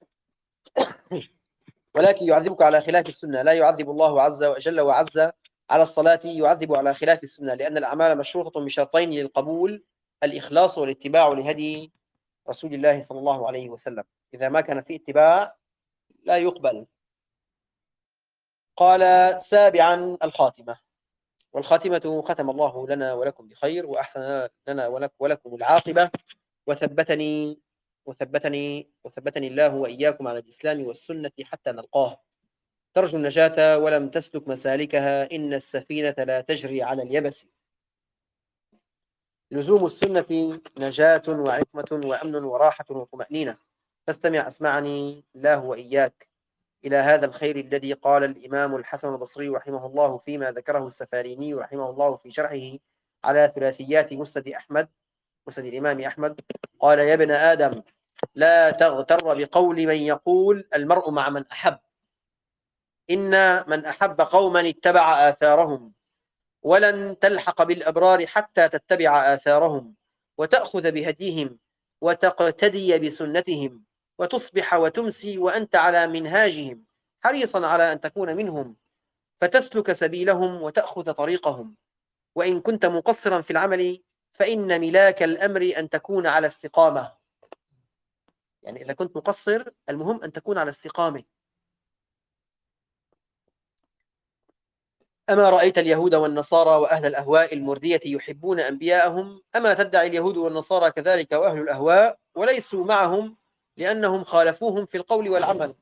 ولكن يعذبك على خلاف السنة، لا يعذب الله عز وجل وعز على الصلاة، يعذب على خلاف السنة، لأن الأعمال مشروطة بشرطين للقبول: الإخلاص والاتباع لهدي رسول الله صلى الله عليه وسلم. إذا ما كان في اتباع لا يقبل. قال سابعا: الخاتمة. والخاتمة ختم الله لنا ولكم بخير، وأحسن لنا ولك ولكم العاقبة، وثبتني وثبتني وثبتني الله وإياكم على الإسلام والسنة حتى نلقاه. ترجو النجاة ولم تسلك مسالكها، إن السفينة لا تجري على اليبس. لزوم السنة نجاة وعصمة وأمن وراحة وطمأنينة. فاستمع أسمعني الله وإياك إلى هذا الخير الذي قال الإمام الحسن البصري رحمه الله فيما ذكره السفاريني رحمه الله في شرحه على ثلاثيات مسند أحمد مسند الإمام أحمد. قال: يا ابن آدم، لا تغتر بقول من يقول المرء مع من أحب، إن من أحب قوما اتبع آثارهم، ولن تلحق بالأبرار حتى تتبع آثارهم وتأخذ بهديهم وتقتدي بسنتهم، وتصبح وتمسي وأنت على منهاجهم، حريصا على أن تكون منهم، فتسلك سبيلهم وتأخذ طريقهم. وإن كنت مقصرا في العمل فإن ملاك الأمر أن تكون على استقامة. يعني إذا كنت مقصر المهم أن تكون على استقامة. أما رأيت اليهود والنصارى وأهل الأهواء المردية يحبون أنبياءهم؟ أما تدعي اليهود والنصارى كذلك وأهل الأهواء، وليسوا معهم لأنهم خالفوهم في القول والعمل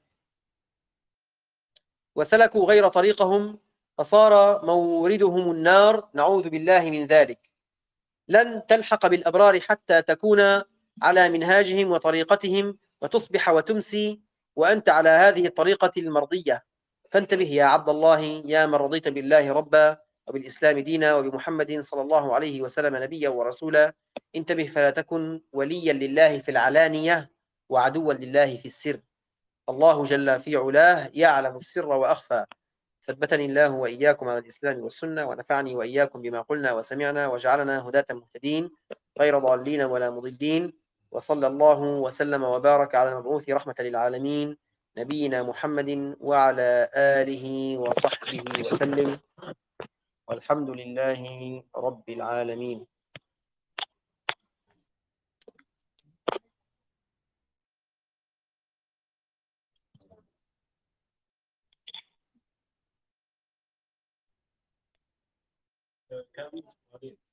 وسلكوا غير طريقهم، فصار موردهم النار، نعوذ بالله من ذلك. لن تلحق بالأبرار حتى تكون على منهاجهم وطريقتهم، وتصبح وتمسي وأنت على هذه الطريقة المرضية. فانتبه يا عبد الله، يا من رضيت بالله ربا وبالإسلام دينا وبمحمد صلى الله عليه وسلم نبيا ورسولا. انتبه فلا تكن وليا لله في العلانية وعدوا لله في السر. الله جل في علاه يعلم السر وأخفى. ثبتني الله وإياكم على الإسلام والسنة، ونفعني وإياكم بما قلنا وسمعنا، وجعلنا هداة مهتدين غير ضالين ولا مضلين. وصلى الله وسلم وبارك على المبعوث رحمة للعالمين نبينا محمد وعلى آله وصحبه وسلم، والحمد لله رب العالمين. كم